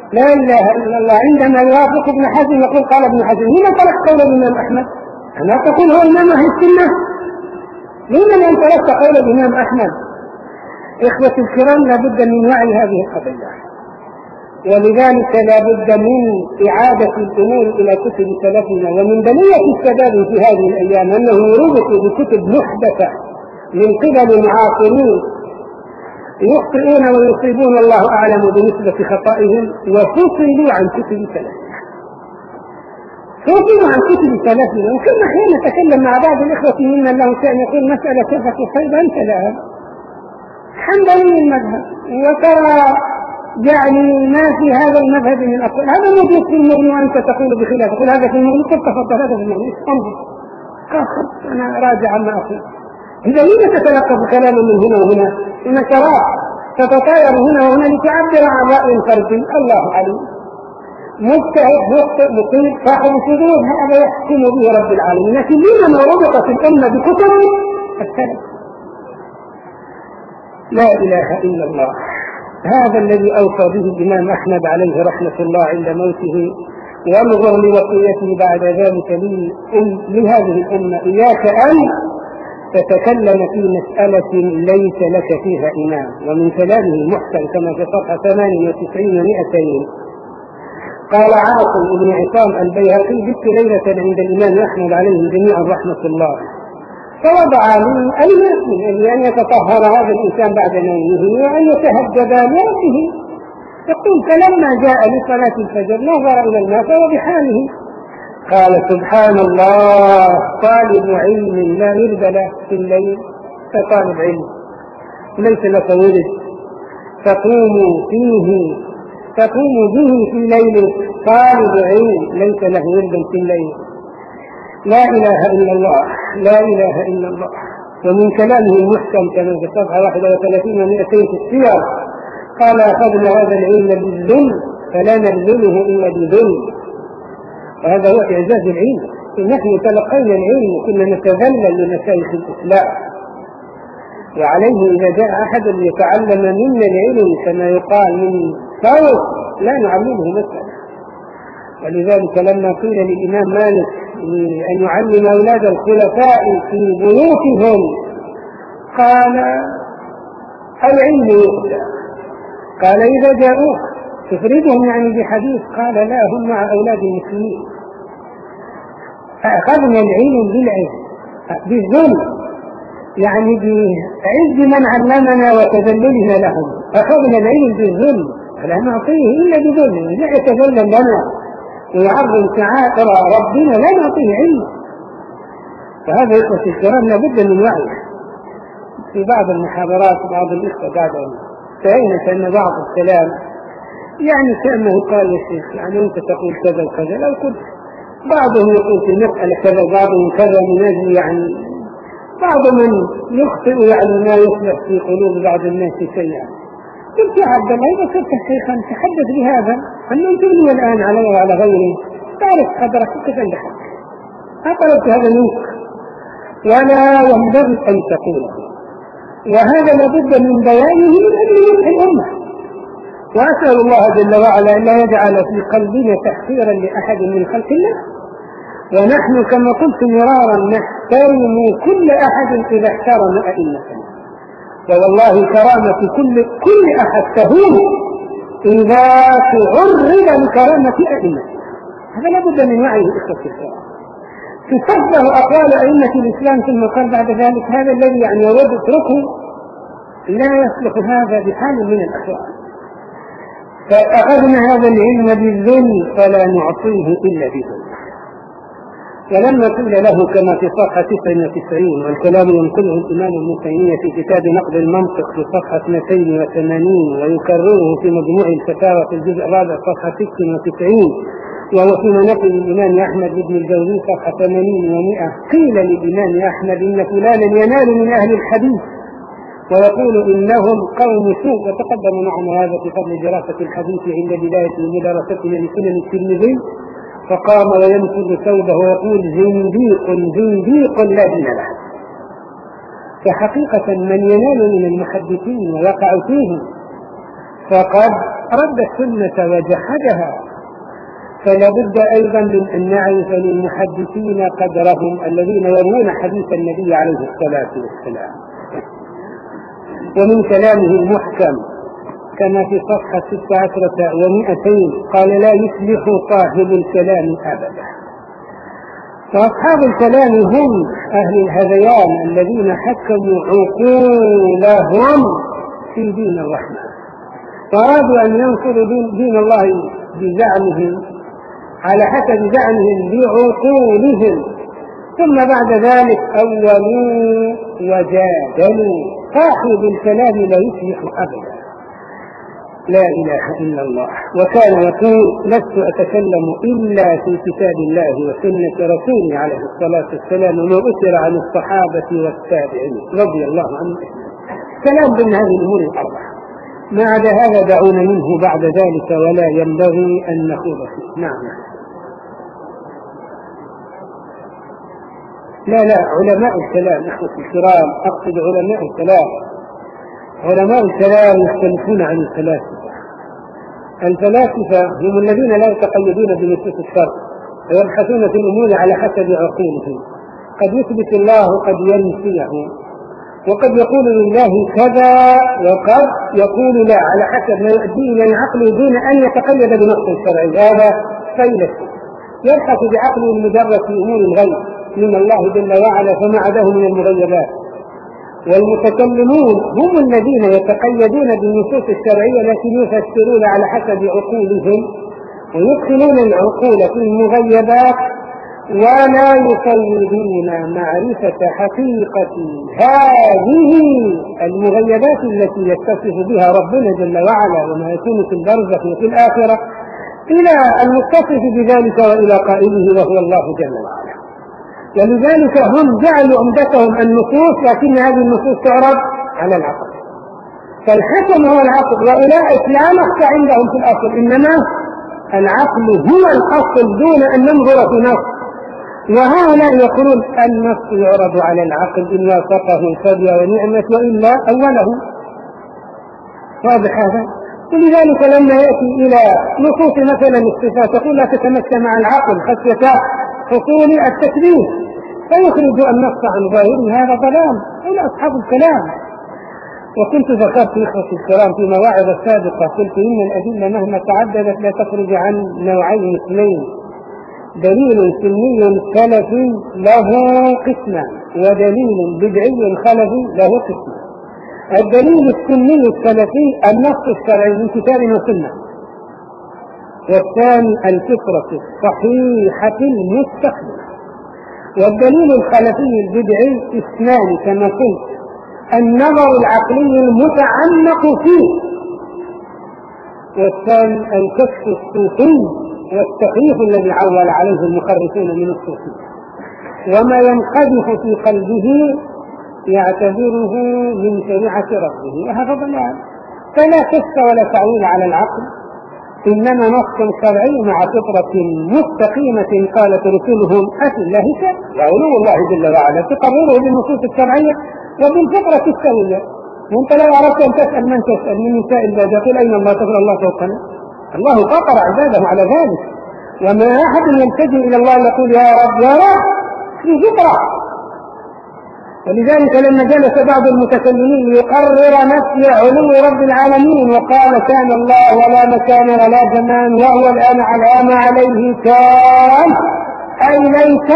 لا إله إلا الله عندما يوافق ابن حزم يقول قال ابن حزم. لما ترك قول الإمام أحمد؟ أنا تقول هو إمام أهل السنة؟ لمن أن ترك قول الإمام أحمد؟ إخوة الكرام لابد من وعي هذه القضية، ولذلك لابد من إعادة الأمور إلى كتب سلفنا. ومن بلية الشباب في هذه الأيام أنه يربط بكتب محدثة من قبل معاصرين يخطئون ويصيبون الله أعلم بنسبة خطائهم، وفصلوا عن كتب سلفنا فصلوا عن كتب سلفنا. وكما حين نتكلم مع بعض الإخوة ممن له شأن يقول مسألة كيف تصيب أنت لها حنبلي المذهب، وترى يعني ما في هذا المذهب من أقوال هذا موجود في المغني وأنت تقول بخلاف، تقول هذا في المغني قد تفضل هذا في المغني انظر آخر أنا راجع عما أقول. إذا لم تتلقف كلاما من هنا وهنا إنك راح تتطاير هنا وهنا لتعبر عن رأي فردي الله عليم مجتهد مخطئ مصيب صاحب شذوذ هذا يحكم به رب العالمين. لكن لما ربطت الأمة بكتب السلف؟ لا إله إلا الله. هذا الذي أوصى به الإمام أحمد عليه رحمة الله عند موته، وانظر لوصيته بعد ذلك لهذه الأمة: إياك أن تتكلم في مسألة ليس لك فيها إمام. ومن كلامه المحسن كما في صفحة ثمانية وتسعين ومئتين قال عاصم بن عصام البيهقي: بت ليلة عند الإمام أحمد عليه جميعا رحمة الله، فوضع لي أن يسمع أن يتطهر هذا الإنسان بعد نومه وأن يتهجد لربه. يقول: فلما جاء لصلاة الفجر نظر إلى الماء فهو بحاله، قال: سبحان الله، طالب علم لا يرد له في الليل، فطالب علم ليس لك ورد تقوم فيه تقوم به في الليل، طالب علم ليس له ورد في الليل. لا إله إلا الله، لا إله إلا الله. ومن كلامه المحكم كما في صفحة واحد وثلاثين ومئتين في السير قال: أخذنا هذا العلم بالذل فلا نبذله إلا بذل. وهذا هو إعجاز العلم، نحن تلقينا العلم كنا نتذلل لمشايخ الإسلام، وعليه إذا جاء أحد يتعلم منا العلم كما يقال من صوت لا نعلمه مسألة. ولذلك لما قيل للإمام مالك أن يعلم أولاد الخلفاء في بيوتهم قال: العلم يخدع. قال: إذا جاءوك تفردهم يعني بحديث؟ قال: لا، هم مع أولاد المسلمين. فأخذنا العلم بالعلم بالذل، يعني بعز من علمنا وتذللنا لهم. أخذنا العلم بالذل، فلا نعطيه إلا بذل، لا يتذلل لنا ويعظم شعائر ربنا، لا نعطيه علم. فهذا يقص الكرام لابد من وعي. في بعض المحاضرات بعض الإخوة بعد فهمت أن بعض الكلام يعني كأنه قال: يا شيخ يعني أنت تقول كذا وكذا. لو كنت بعضهم يقول في مسألة كذا وبعضهم كذا من أجل يعني بعض من يخطئ يعني ما يصلح في قلوب بعض الناس شيئا. قلت: يا عبد الله إذا كنت شيخا تحدث بهذا أن تبني الآن علي وعلى غيري، تعرف قدرك كيف عندك، ما طلبت هذا منك ولا ينبغي أن تقوله. وهذا لابد من بيانه من أجل يمحي الأمة. وأسأل الله جل وعلا أن لا يجعل في قلبنا تحقيرا لأحد من خلق الله. ونحن كما قلت مرارا نحترم كل أحد إذا احترم أئمتنا، والله كرامة كل كل أحد تهون إذا تعرض لكرامة أئمتنا. هذا لابد من وعي الإخوة الكرام. تفضل أقوال أئمة الإسلام ثم قال بعد ذلك: هذا الذي يعني يود اتركه، لا يصلح هذا بحال من الأحوال. فأخذنا هذا العلم بالذل فلا نعطيه إلا بذل. ولما قيل له كما في صفحة تسعة وتسعين، والكلام ينقله الإمام ابن تيمية في كتاب نقد المنطق في صفحة اثنتين وثمانين، ويكرره في مجموع الفتاوى في الجزء الرابع صفحة ستة وتسعين، وهو في مناقب الإمام أحمد بن الجوزي صفحة ثمانين ومئة. قيل للإمام أحمد: إن فلانا ينال من أهل الحديث ويقول إنهم قوم سوء. وتقدم معنا هذا في فضل دراسة الحديث عند بداية مدارستنا لسنن الترمذي. فقام وينفض ثوبه ويقول: زنديق زنديق لا دين له. فحقيقة من ينال من المحدثين ويقع فيه فقد رد السنة وجحدها. فلا بد أيضا من أن نعرف للمحدثين قدرهم الذين يروون حديث النبي عليه الصلاة والسلام. ومن كلامه المحكم كما في صفحة ستة عشرة ومئتين قال: لا يفلح صاحب الكلام أبدا. وأصحاب الكلام هم أهل الهذيان الذين حكموا عقولهم في دين الرحمن، وأرادوا أن ينصروا دين, دين الله بزعمهم على حسب زعمهم بعقولهم، ثم بعد ذلك أولوا وجادلوا. صاحب الكلام لا يفلح أبدا. لا إله إلا الله. وكان يقول: لست أتكلم إلا في كتاب الله وسنة رسوله عليه الصلاة والسلام وما أثر عن الصحابة والتابعين رضي الله عنهم. كلام بين هذه الأمور الأربعة. ما عدا هذا دعونا منه بعد ذلك ولا ينبغي أن نخوض فيه. نعم. لا لا علماء الكلام إخوتي الكرام، أقصد علماء الكلام. علماء الكلام يختلفون عن الفلاسفة. الفلاسفة هم الذين لا يتقيدون بنصوص الشرع ويبحثون في الأمور على حسب عقولهم. قد يثبت الله وقد ينفيه، وقد يقول لله كذا وقد يقول لا، على حسب ما يؤدي إلى عقله دون أن يتقيد بنص الشرع. هذا فيلسوف يبحث بعقله المجرد في أمور الغيب من الله جل وعلا فما عداه من المغيبات. والمتكلمون هم الذين يتقيدون بالنصوص الشرعية لكن يفسرون على حسب عقولهم ويدخلون العقول في المغيبات ولا يفوضون معرفة حقيقة هذه المغيبات التي يتصف بها ربنا جل وعلا وما يكون في البرزخ وفي الآخرة إلى المتصف بذلك وإلى قائله وهو الله جل وعلا. ولذلك هم جعلوا عمدتهم النصوص، لكن هذه النصوص تعرض على العقل. فالحكم هو العقل، وأولئك لا نص عندهم في الأصل، إنما العقل هو الأصل دون أن ننظر في نص. وهؤلاء يقولون النص يعرض على العقل إن وافقه فبي ونعمة وإلا أوله. واضح هذا؟ ولذلك لما يأتي إلى نصوص مثلا الصفات تقول لا تتمشى مع العقل خشية حصول التكليف فيخرج النص عن ظاهره. هذا ضلال. إلى أصحاب الكلام. وكنت ذكرت إخوتي الكرام في مواعظ السابقة قلت إن الأدلة مهما تعددت لا تخرج عن نوعين اثنين: دليل سني سلفي له قسمان، ودليل بدعي خلفي له قسمان. الدليل السني السلفي النص الشرعي من كتاب وسنة، والثاني الفطرة الصحيحة المستقبلة. والدليل الخلفي البدعي اثنان كما قلت: النظر العقلي المتعمق فيه، والثاني الكشف الصوفي والتحريف الذي عول عليه المخرفون من الصوفية. وما ينقذف في قلبه يعتبره من شريعة ربه، وهذا ضلال. فلا كشف ولا تعويل على العقل، إنما نص شرعي مع فطرة مستقيمة قالت رسلهم أفي الله شيء، وعلو الله جل وعلا تقرره بالنصوص الشرعية وبالفطرة السوية. وانت لو أردت أن تسأل من تسأل من نساء الباب يقول أين الله؟ تقول الله فوقنا. الله فطر عباده على ذلك، وما أحد يلتجئ إلى الله يقول يا رب يا رب في فطرة. ولذلك لما جلس بعض المتكلمين يقرر نفي علو رب العالمين وقال كان الله ولا مكان ولا زمان وهو الآن على ما عليه كان، أي ليس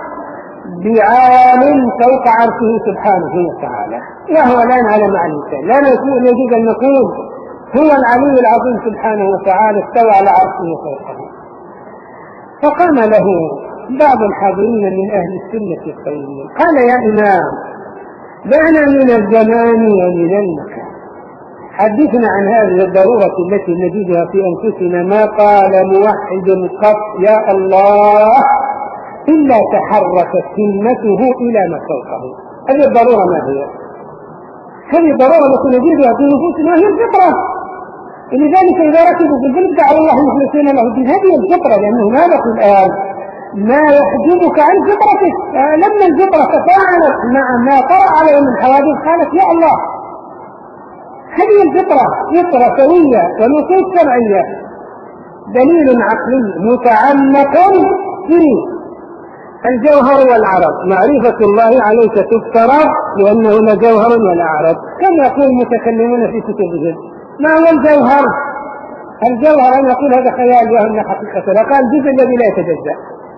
بعال فوق عرشه سبحانه وتعالى، وهو الآن على ما عليه كان. لا يجوز أن نقول هو العلي العظيم سبحانه وتعالى استوى على عرشه فوقه. فقام له بعض الحاضرين من أهل السنة القيمين قال يا إمام دعنا من الزمان ومن المكان، حدثنا عن هذه الضرورة التي نجدها في أنفسنا ما قال موحد قط يا الله إلا تحركت همته إلى ما فوقه. هذه الضرورة ما هي؟ هذه الضرورة التي نجدها في نفوسنا هي الفطرة. لذلك إذا ركبوا في الجنة دعوا الله مخلصين له الدين. هذه الفطرة، لأنه ماذا في الآن ما يحجبك عن فطرتك. لما الفطرة تفاعلت مع ما طرأ عليه من حوادث قالت يا الله هذه الفطرة فطرة سوية ونصوص شرعية، دليل عقلي متعمق في الجوهر والعرض. معرفة الله عليك تفترض لأنه لا جوهر ولا عرض، كما يقول المتكلمون في كتبهم. ما هو الجوهر؟ الجوهر أن يقول هذا خيال وهن حقيقة، لا، قال الجزء الذي لا يتجزأ،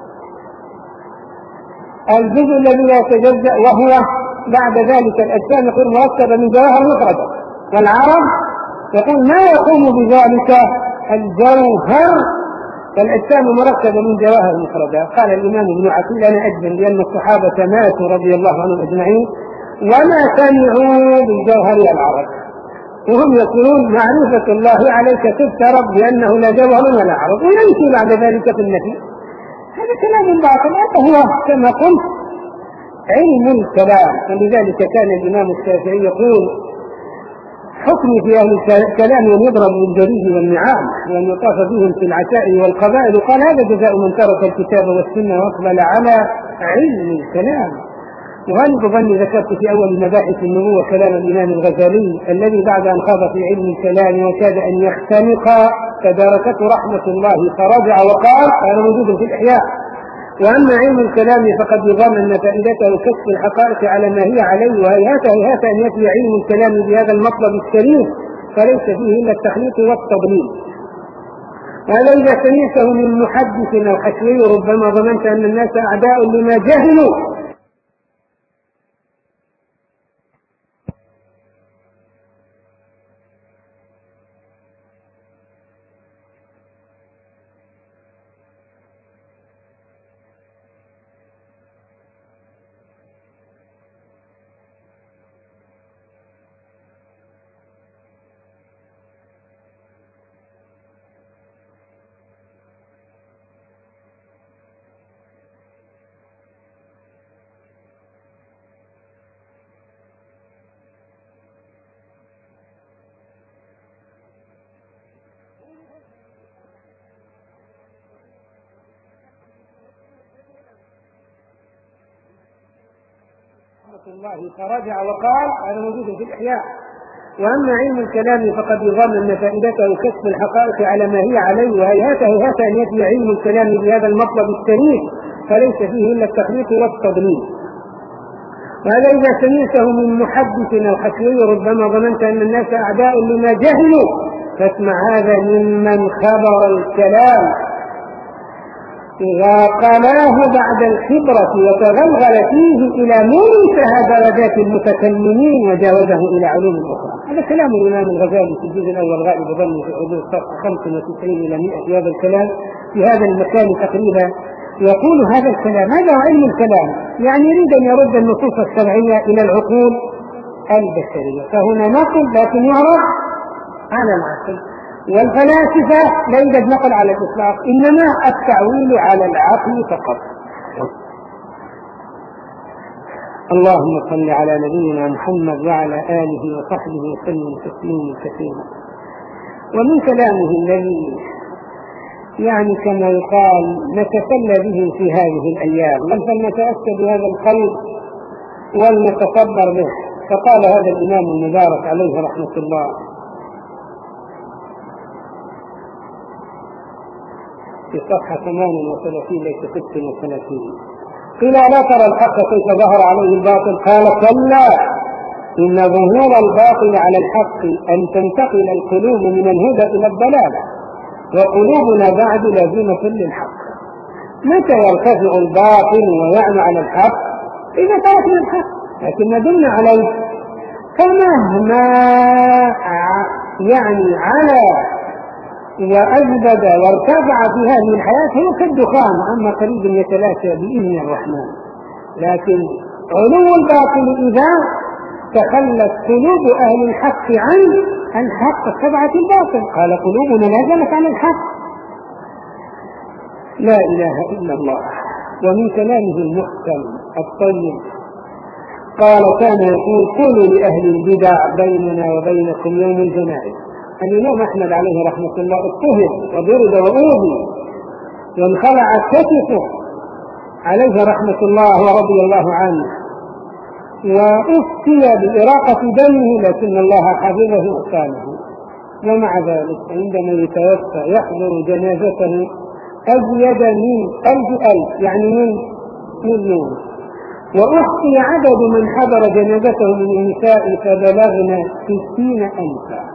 الجزء الذي لا يتجزأ، وهو بعد ذلك الأجسام يقول مركبة من جواهر مفردة، والعرض يقول ما يقوم بذلك الجوهر، فالأجسام مركبة من جواهر مفردة. قال الإمام ابن عقيل أنا أجزم بأن الصحابة ماتوا رضي الله عنهم أجمعين وما سمعوا بالجوهر والعرض، وهم يقولون معرفة الله عليك تفترض بأنه لا جوهر ولا عرض، ويمشي بعد ذلك في النفي. هذا كلام باطل، هذا هو كما قلت علم الكلام. ولذلك كان الإمام الشافعي يقول حكمي في أهل الكلام أن يضرب بالجريد والنعام وأن يطاف بهم في العشائر والقبائل، وقال هذا جزاء من ترك الكتاب والسنة وأقبل على علم الكلام. وغالب ظني ذكرت في أول مباحث النبوة كلام الإمام الغزالي الذي بعد أن خاض في علم الكلام وكاد أن يختنق تداركته رحمة الله فرجع وقال هذا موجود في الإحياء: وأما علم الكلام فقد يظن أن فائدته كشف الحقائق على ما هي عليه، وهيهات هيهات أن يتلي علم الكلام بهذا المطلب الشريف فليس فيه إلا التخليط والتضليل. وهذا إذا سمعته من محدث أو حكيم ربما ظننت أن الناس أعداء لما جهلوا. الله فرجع وقال هذا موجود في الإحياء: وأما علم الكلام فقد يظن أن فائدته كشف الحقائق على ما هي عليه، وهيهات هيهات أن يتلي علم الكلام بهذا المطلب الشريف فليس فيه إلا التخليط والتضليل. وهذا إذا سمعته من محدث أو حكيم ربما ظننت أن الناس أعداء لما جهلوا، فاسمع هذا ممن خبر الكلام إذا قلاه بعد الخبرة وتغلغل فيه إلى منتهى درجات المتكلمين وجاوزه إلى علوم أخرى. هذا كلام الإمام الغزالي في الجزء الأول غالب ظني في حدود خمسة وتسعين إلى مئة في هذا الكلام في هذا المكان تقريبا يقول هذا الكلام. هذا هو علم الكلام، يعني يريد أن يرد النصوص الشرعية إلى العقول البشرية، فهنا نقل لكن يعرض على العقل. والفلاسفة لا يوجد نقل على الإطلاق، إنما التعويل على العقل فقط. اللهم صل على نبينا محمد وعلى آله وصحبه وسلم تسليما كثيرا. ومن كلامه الذي يعني كما يقال نتسلى به في هذه الأيام فلنتأكد بهذا القلب ولنتصبر به. فقال هذا الإمام المبارك عليه رحمة الله في صفحة ثمانية وثلاثين ليس ست وثلاثين: قيل لا ترى الحق كيف ظهر عليه الباطل؟ قال كلا، إن ظهور الباطل على الحق أن تنتقل القلوب من الهدى إلى الضلال، وقلوبنا بعد لازمة للحق. متى يرتفع الباطل ويعلو على الحق؟ إذا تركنا الحق، لكن ما دمنا عليه فمهما يعني على وأجدد وارتفع في هذه الحياة هو كالدخان، أما قريب يتلاشى بإذن الرحمن. لكن علو الباطل إذا تخلت قلوب أهل الحق عن الحق اتبعت الباطل. قال قلوبنا لازمت عن الحق. لا إله إلا الله. ومن كلامه المحكم الطيب قال كان يقول قولوا لأهل البدع بيننا وبينكم يوم الجنائز. الإمام أحمد عليه رحمة الله اضطهد وضرب وأوذي وانخلعت كتفه عليه رحمة الله ورضي الله عنه، وأفتي بإراقة دمه لكن الله حفظه وكانه. ومع ذلك عندما يتوفى يحضر جنازته أزيد من ألف ألف، يعني من مليون. وأفتي عدد من حضر جنازته من النساء فبلغنا ستين ألفا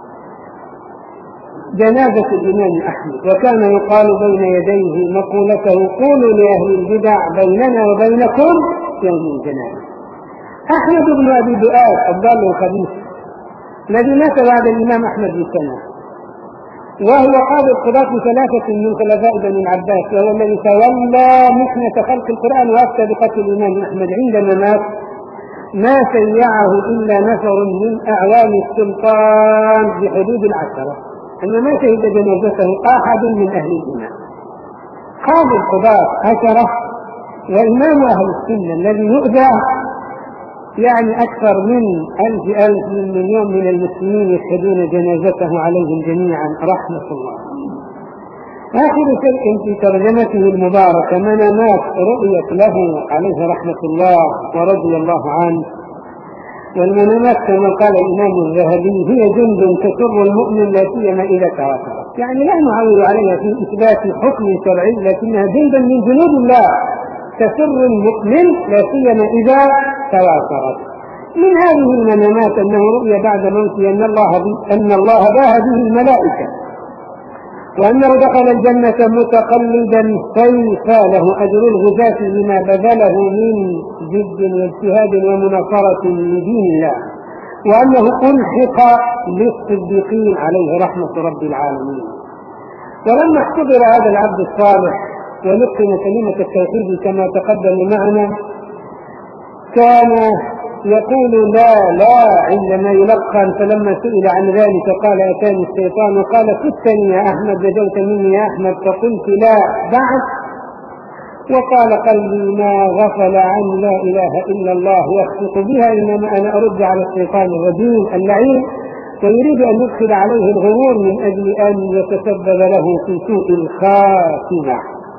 جنازة الإمام أحمد. وكان يقال بين يديه مقولته: قولوا لأهل البدع بيننا وبينكم يوم الجنازة. أحمد بن أبي دؤاد الضال الخبيث الذي مات بعد الإمام أحمد بسنة، وهو قاضي القضاة ثلاثة من خلفاء بني العباس، وهو الذي تولى محنة خلق القرآن وأفتى بقتل الإمام أحمد. عندما مات ما شيعه إلا نفر من أعوان السلطان بحدود العشرة، أن ما شهد جنازته أحد من أهل الإمام. قاضي القضاة عشرة، وإمام أهل السنة الذي يؤذى يعني أكثر من ألف ألف من مليون من المسلمين يشهدون جنازته عليهم جميعا رحمة الله. آخر شيء في ترجمته المباركة منامات رؤيت له عليه رحمة الله ورضي الله عنه. والمنامات كما قال الإمام الذهبي هي جند تسر المؤمن لا سيما إذا تواترت، يعني لا نعول عليها في إثبات حكم شرعي، لكنها جند من جنود الله تسر المؤمن لا سيما إذا تواترت. من هذه المنامات أنه رؤي بعد موته أن الله أن الله باه به الملائكة، وأنه دخل الجنة متقلدا سيفا له أجر الغزاة لما بذله من جد واجتهاد ومناصرة لدين الله، وأنه ألحق للصديقين عليه رحمة رب العالمين. ولما احتضر هذا العبد الصالح ولقن كلمة التوحيد كما تقدم معنا كان يقول لا لا عندما يلقن، فلما سئل عن ذلك قال: أتاني الشيطان وقال: فتني يا أحمد، نجوت مني يا أحمد، فقلت لا بعد. وقال قلبي ما غفل عن لا إله إلا الله يخلق بها، إنما أنا أرد على الشيطان الرجيم اللعين ويريد أن يدخل عليه الغرور من أجل أن يتسبب له في سوء الخاتمة.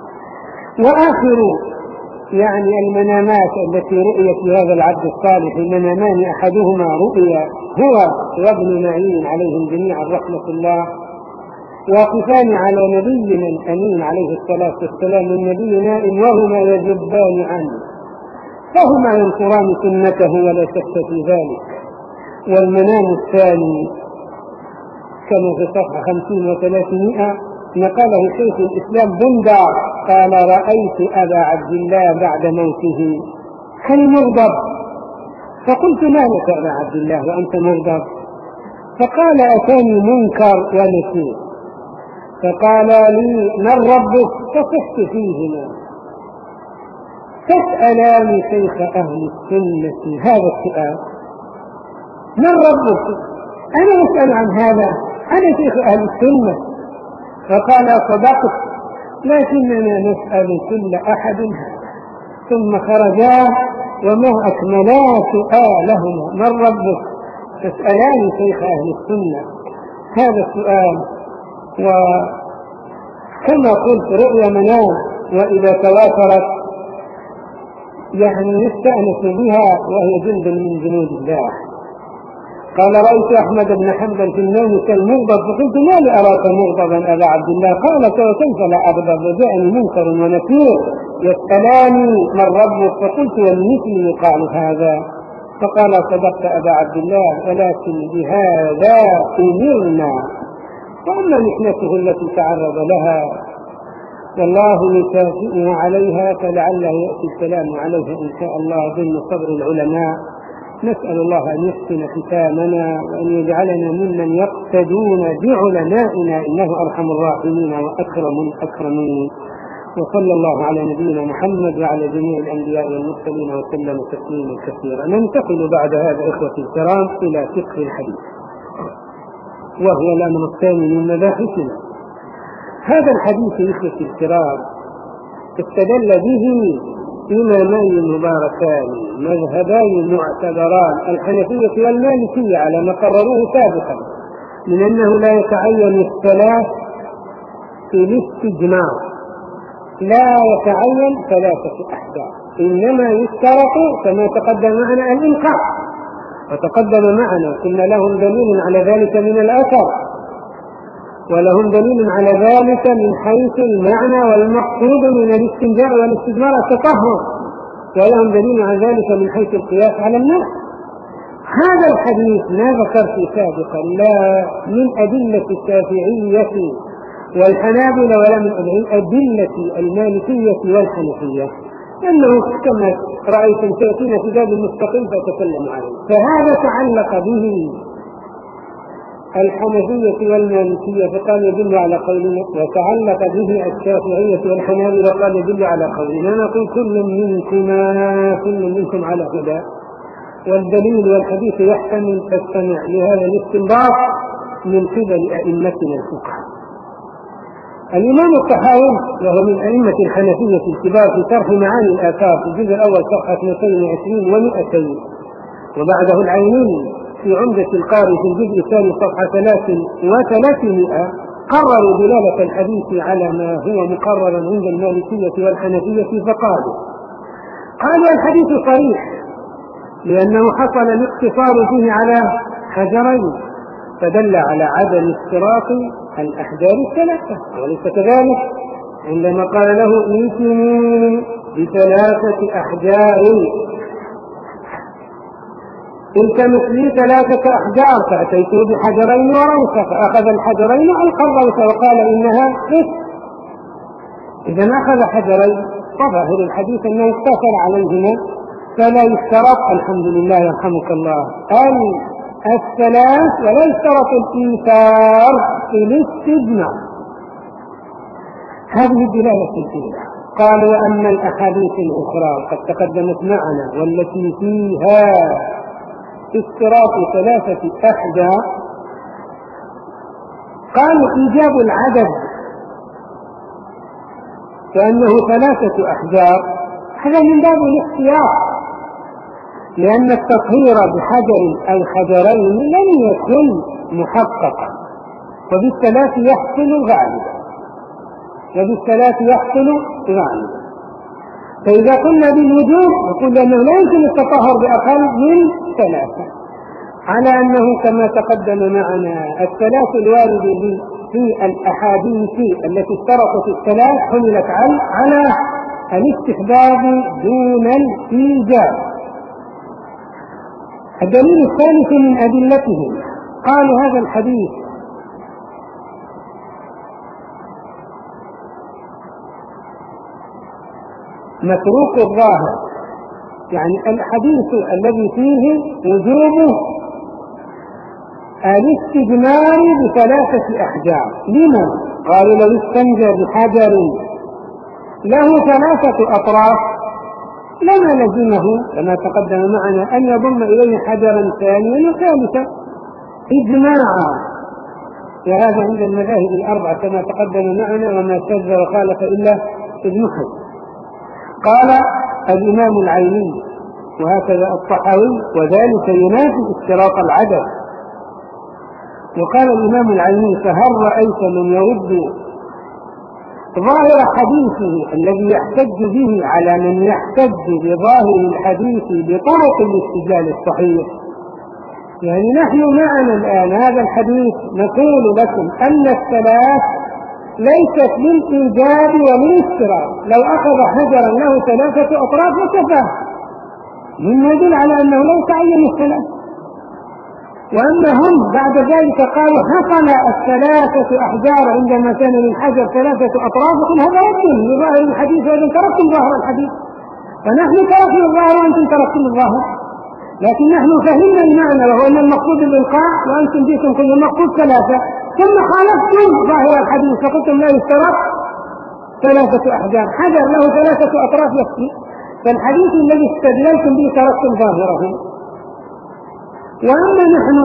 وآخر يعني المنامات التي رؤيت لهذا العبد الصالح منامان، أحدهما رؤيا هو وابن معين عليهم جميعا رحمة الله واقفان على نبينا الأمين عليه الصلاة والسلام، النبي نائم وهما يجبان عنه، فهما ينصران سنته ولا شك في ذلك. والمنام الثاني كما في صفحة خمسين وثلاثمائة نقله شيخ الإسلام بندع قال: رأيت أبا عبد الله بعد موته كالمغضب، فقلت: ما لك أبا عبد الله وأنت مغضب؟ فقال: أتاني منكر ونكير، فقال لي: من ربك؟ فصحت فيهما. تسألان شيخ أهل السنة هذا السؤال: من ربك؟ أنا أسأل عن هذا، أنا شيخ أهل السنة. فقال: صدقت، لكننا نسأل كل أحد هذا. ثم خرجا وما أكملا سؤالهما: من ربك؟ تسألان شيخ أهل السنة هذا السؤال. وكما قلت رؤيا منام، وإذا تواترت يعني يستأنس بها وهي جند من جنود الله. قال: رأيت أحمد بن حنبل في النوم كالمغضب، فقلت: ما لي أراك مغضبا أبا عبد الله؟ قال: وكيف لا أغضب؟ وجاءني منكر ونكير يسألاني من ربك، فقلت: والمثل يقال هذا. فقال: صدقت أبا عبد الله، ولكن بهذا أمرنا. وأما محنته التي تعرض لها والله يكافئه عليها فلعله يأتي الكلام عليها إن شاء الله ضمن صبر العلماء. نسأل الله أن يحسن ختامنا وأن يجعلنا ممن يقتدون بعلمائنا، إنه أرحم الراحمين وأكرم الأكرمين. وصلى الله على نبينا محمد وعلى جميع الأنبياء والمرسلين وسلم تسليما كثيرا. ننتقل بعد هذا إخوتي الكرام إلى فقه الحديث، وهو الأمر الثاني من مباحثنا. هذا الحديث إخوتي الكرام استدل به إمامان مباركان مذهبان معتبران، الحنفية والمالكية، على ما قرروه سابقا من أنه لا يتعين الثلاث في الاستجماع، لا يتعين ثلاثة أحكام. إنما يشترط كما تقدم معنا الإنقاذ، وتقدم معنا قلنا لهم دليل على ذلك من الأثر، ولهم دليل على ذلك من حيث المعنى والمقصود من الاستنجاء والاستجمار التطهر، ولهم دليل على ذلك من حيث القياس على الناس. هذا الحديث ما ذكرت سابقا لا من أدلة الشافعية والحنابلة ولا من أدلة المالكية والحنفية، لأنه كما رأيتم سيأتينا في باب المستقيم فأتكلم عنه. فهذا تعلق به الحنفية والمالكية فقال يدل على قولنا، وتعلق به الشافعية والحنابلة قال يدل على قولنا. نقول كل منكما كل منكم على هدى، والدليل والحديث يحتمل تستمع لهذا الاستنباط من قبل أئمتنا الفقهاء. الإمام الطحاوي وهو من أئمة الحنفية الكبار في شرح معاني الآثار في الجزء الأول صفحة اثنتين وعشرين ومئتين، وبعده العينين في عمدة القاري في الجزء الثاني صفحة ثلاث وثلاثمائة قرروا دلالة الحديث على ما هو مقرر عند المالكية والحنفية فقالوا قالوا الحديث صريح لأنه حصل الاقتصار فيه على حجرين، فدل على عدم اشتراط الأحجار الثلاثة، وليس كذلك عندما قال له ائتني بثلاثة أحجار التمس لي ثلاثة أحجار، فأتيته بحجرين وروثة، فأخذ الحجرين ألقى الروثة وقال إنها إثم. إذا أخذ حجرين فظاهر الحديث أنه اقتصر عليهما، فلا يشترط الحمد لله يرحمك الله الثلاث، ولا يشترط الإيثار في الاستجمار. هذه الدلالة الأولى. قال وأما الأحاديث الأخرى قد تقدمت معنا والتي فيها اشتراط ثلاثة أحجار، قالوا إيجاب العدد وأنه ثلاثة أحجار هذا من باب الاختيار، لأن التطهير بحجر أو حجرين لم يكن محققا، وبالثلاث يحصل غالبا وبالثلاث يحصل غالبا فإذا قلنا بالوجوب نقول أنه لا يمكن التطهر بأقل من ثلاثة، على أنه كما تقدم معنا الثلاث الوارد في الأحاديث التي اشترطت الثلاث حملت على الاستحباب دون الإيجاب. الدليل الثالث من أدلتهم قالوا هذا الحديث متروك الظاهر، يعني الحديث الذي فيه وجوب الاستجمار بثلاثة أحجار. لمن؟ قالوا لو استنجى بحجر له ثلاثة أطراف لما لزمه كما تقدم معنا أن يضم إليه حجرا ثانيا وثالثا إجماعا، وهذا عند المذاهب الأربعة كما تقدم معنا، وما شذ وخالف إلا ابن حزم. قال الإمام العيني وهكذا الطحاوي وذلك ينافي اشتراط العدد. وقال الإمام العيني فهل رأيت من يرد ظاهر حديثه الذي يحتج به على من يحتج بظاهر الحديث بطرق الاستدلال الصحيح؟ يعني نحن معنا الآن هذا الحديث نقول لكم أن الثلاث ليست للإيجاب وللاشتراط، لو أخذ حجرا له ثلاثة أطراف وكفاه، مما يدل على أنه لا يتعين الثلاث. وأما هم بعد ذلك قالوا حصل الثلاثة أحجار عندما كان للحجر ثلاثة أطراف، وقل هذا يبطل بظاهر الحديث وإذن تركتم ظاهر الحديث، فنحن تركنا الظاهر وأنتم تركتم الظاهر، لكن نحن فهمنا المعنى وهو أن المقصود الإلقاء وأنتم جئتم كل المقصود ثلاثة، ثم خالفتم ظاهر الحديث فقلتم لا يشترط ثلاثة أحجار، حجر له ثلاثة أطراف يكفي، فالحديث الذي استدللتم به تركتم ظاهره. وأما نحن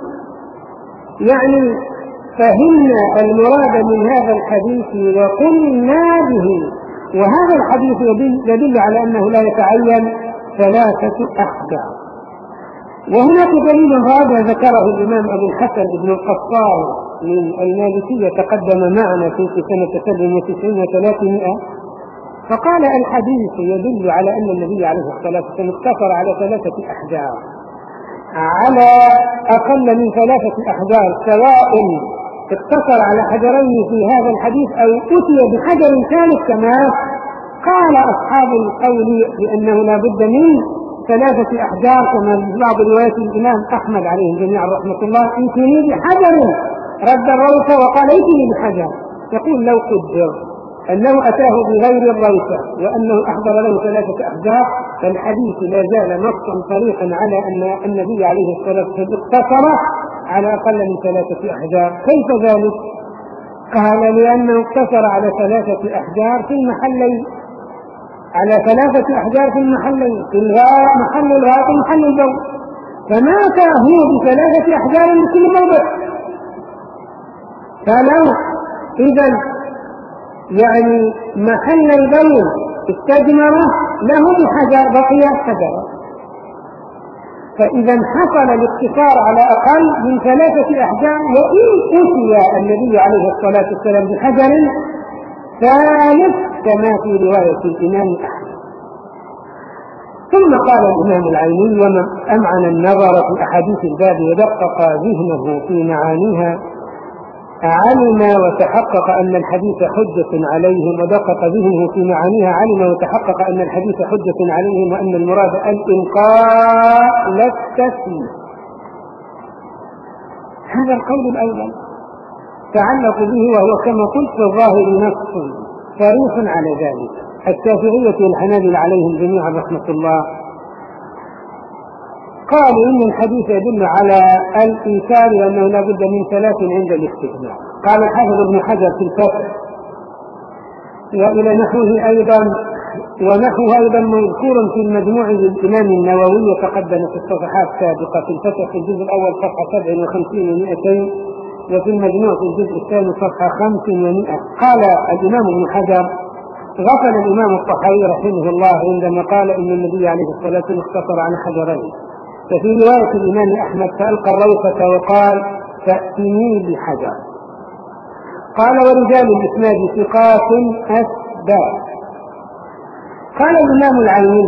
يعني فهمنا المراد من هذا الحديث وقلنا به، وهذا الحديث يدل على أنه لا يتعين ثلاثة أحجار. وهناك دليل رابع ذكره الإمام أبو الحسن بن القصار من المالكية تقدم معنا في سنة سبع وتسعين وثلاثمائة، فقال الحديث يدل على أن النبي عليه الصلاة والسلام اقتصر على ثلاثة أحجار، على أقل من ثلاثة أحجار، سواء اقتصر على حجرين في هذا الحديث أو أتي بحجر ثالث كما قال أصحاب القول بأنه لا بد من ثلاثة أحجار، كما في بعض روايات الإمام أحمد عليه جميعا رحمة الله: ائتني بحجر، رد الروثة وقال ائتني بحجر. يقول لو قدر أنه أتاه بغير الروثة وأنه أحضر له ثلاثة أحجار فالحديث لا زال نصا صريحا على أن النبي عليه الصلاة والسلام اقتصر على أقل من ثلاثة أحجار. كيف ذلك؟ قال: لأنه اقتصر على ثلاثة أحجار في المحلين، على ثلاثة أحجار في المحلين، في الغاء محل الغاء ومحل البول، فمات هو بثلاثة أحجار لكل موضع. فلو إذا يعني محل البول استجمر له بحجر بقي حجر، فإذا حصل الاقتصار على أقل من ثلاثة أحجار، وإن أتي النبي عليه الصلاة والسلام بحجر ثالث كما في رواية الإمام أحمد. ثم قال الإمام العيني: ومن أمعن النظر في أحاديث الباب ودقق ذهنه في معانيها علم وتحقق أن الحديث حجة عليهم، ودقق ذهنه في معانيها علم وتحقق أن الحديث حجة عليهم، وأن المراد الإنقاء لا التسليم. هذا القول الأول تعلق به، وهو كما قلت في الظاهر نص صريح على ذلك. الشافعية والحنابلة عليهم جميعا رحمة الله قالوا إن الحديث يدل على الإيثار وأنه لا بد من ثلاث عند الاستثناء. قال الحافظ ابن حجر في الفتح: وإلى نحوه أيضا ونحوه أيضا مذكور في المجموع للإمام النووي تقدم في الصفحات السابقة في الفتح في الجزء الأول صفحة سبع وخمسين ومئتين، وفي المجموع في الجزء الثاني صفحة خمس ومئة. قال الإمام ابن حجر: غفل الإمام الطحاوي رحمه الله عندما قال إن النبي عليه الصلاة والسلام اقتصر على حجرين. ففي رواية الإمام أحمد: فألقى الروثة وقال: فأتني بحجر. قال: ورجال الإسناد ثقات أثبات. قال الإمام العيني: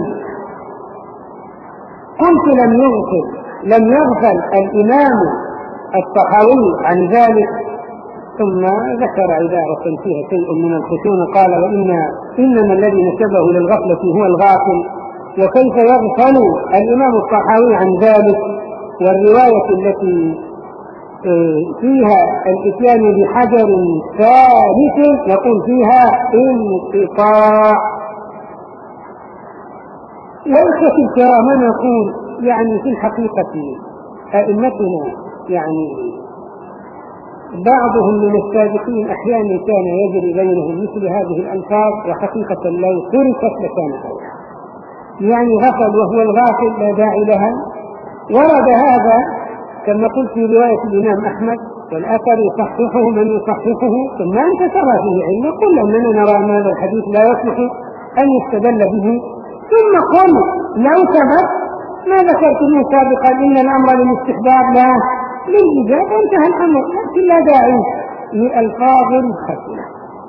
قلت لم يغفل لم يغفل الإمام الطحاوي عن ذلك، ثم ذكر عبارة فيها شيء من الخشونة. قال: وإن إنما الذي نسبه للغفلة هو الغافل، وكيف يغفل الإمام الطحاوي عن ذلك؟ والرواية التي فيها الإتيان بحجر ثالث يقول فيها انقطاع. ليس الكرام نقول يعني في الحقيقة أئمتنا يعني بعضهم من السابقين أحيانا كان يجري بينهم مثل هذه الألفاظ، وحقيقة لو تركت لكان خيرا. يعني غفل وهو الغافل لا داعي لها. ورد هذا كما قلت في رواية الإمام أحمد، والأثر يصححه من يصححه، ثم انتشر فيه علم. قل أننا نرى أن هذا الحديث لا يصلح أن يستدل به، ثم قل لو ثبت ما ذكرتموه سابقا إن الأمر للاستحباب لا للإجابة، انتهى الأمر، لكن لا داعي لألفاظ خفيفة.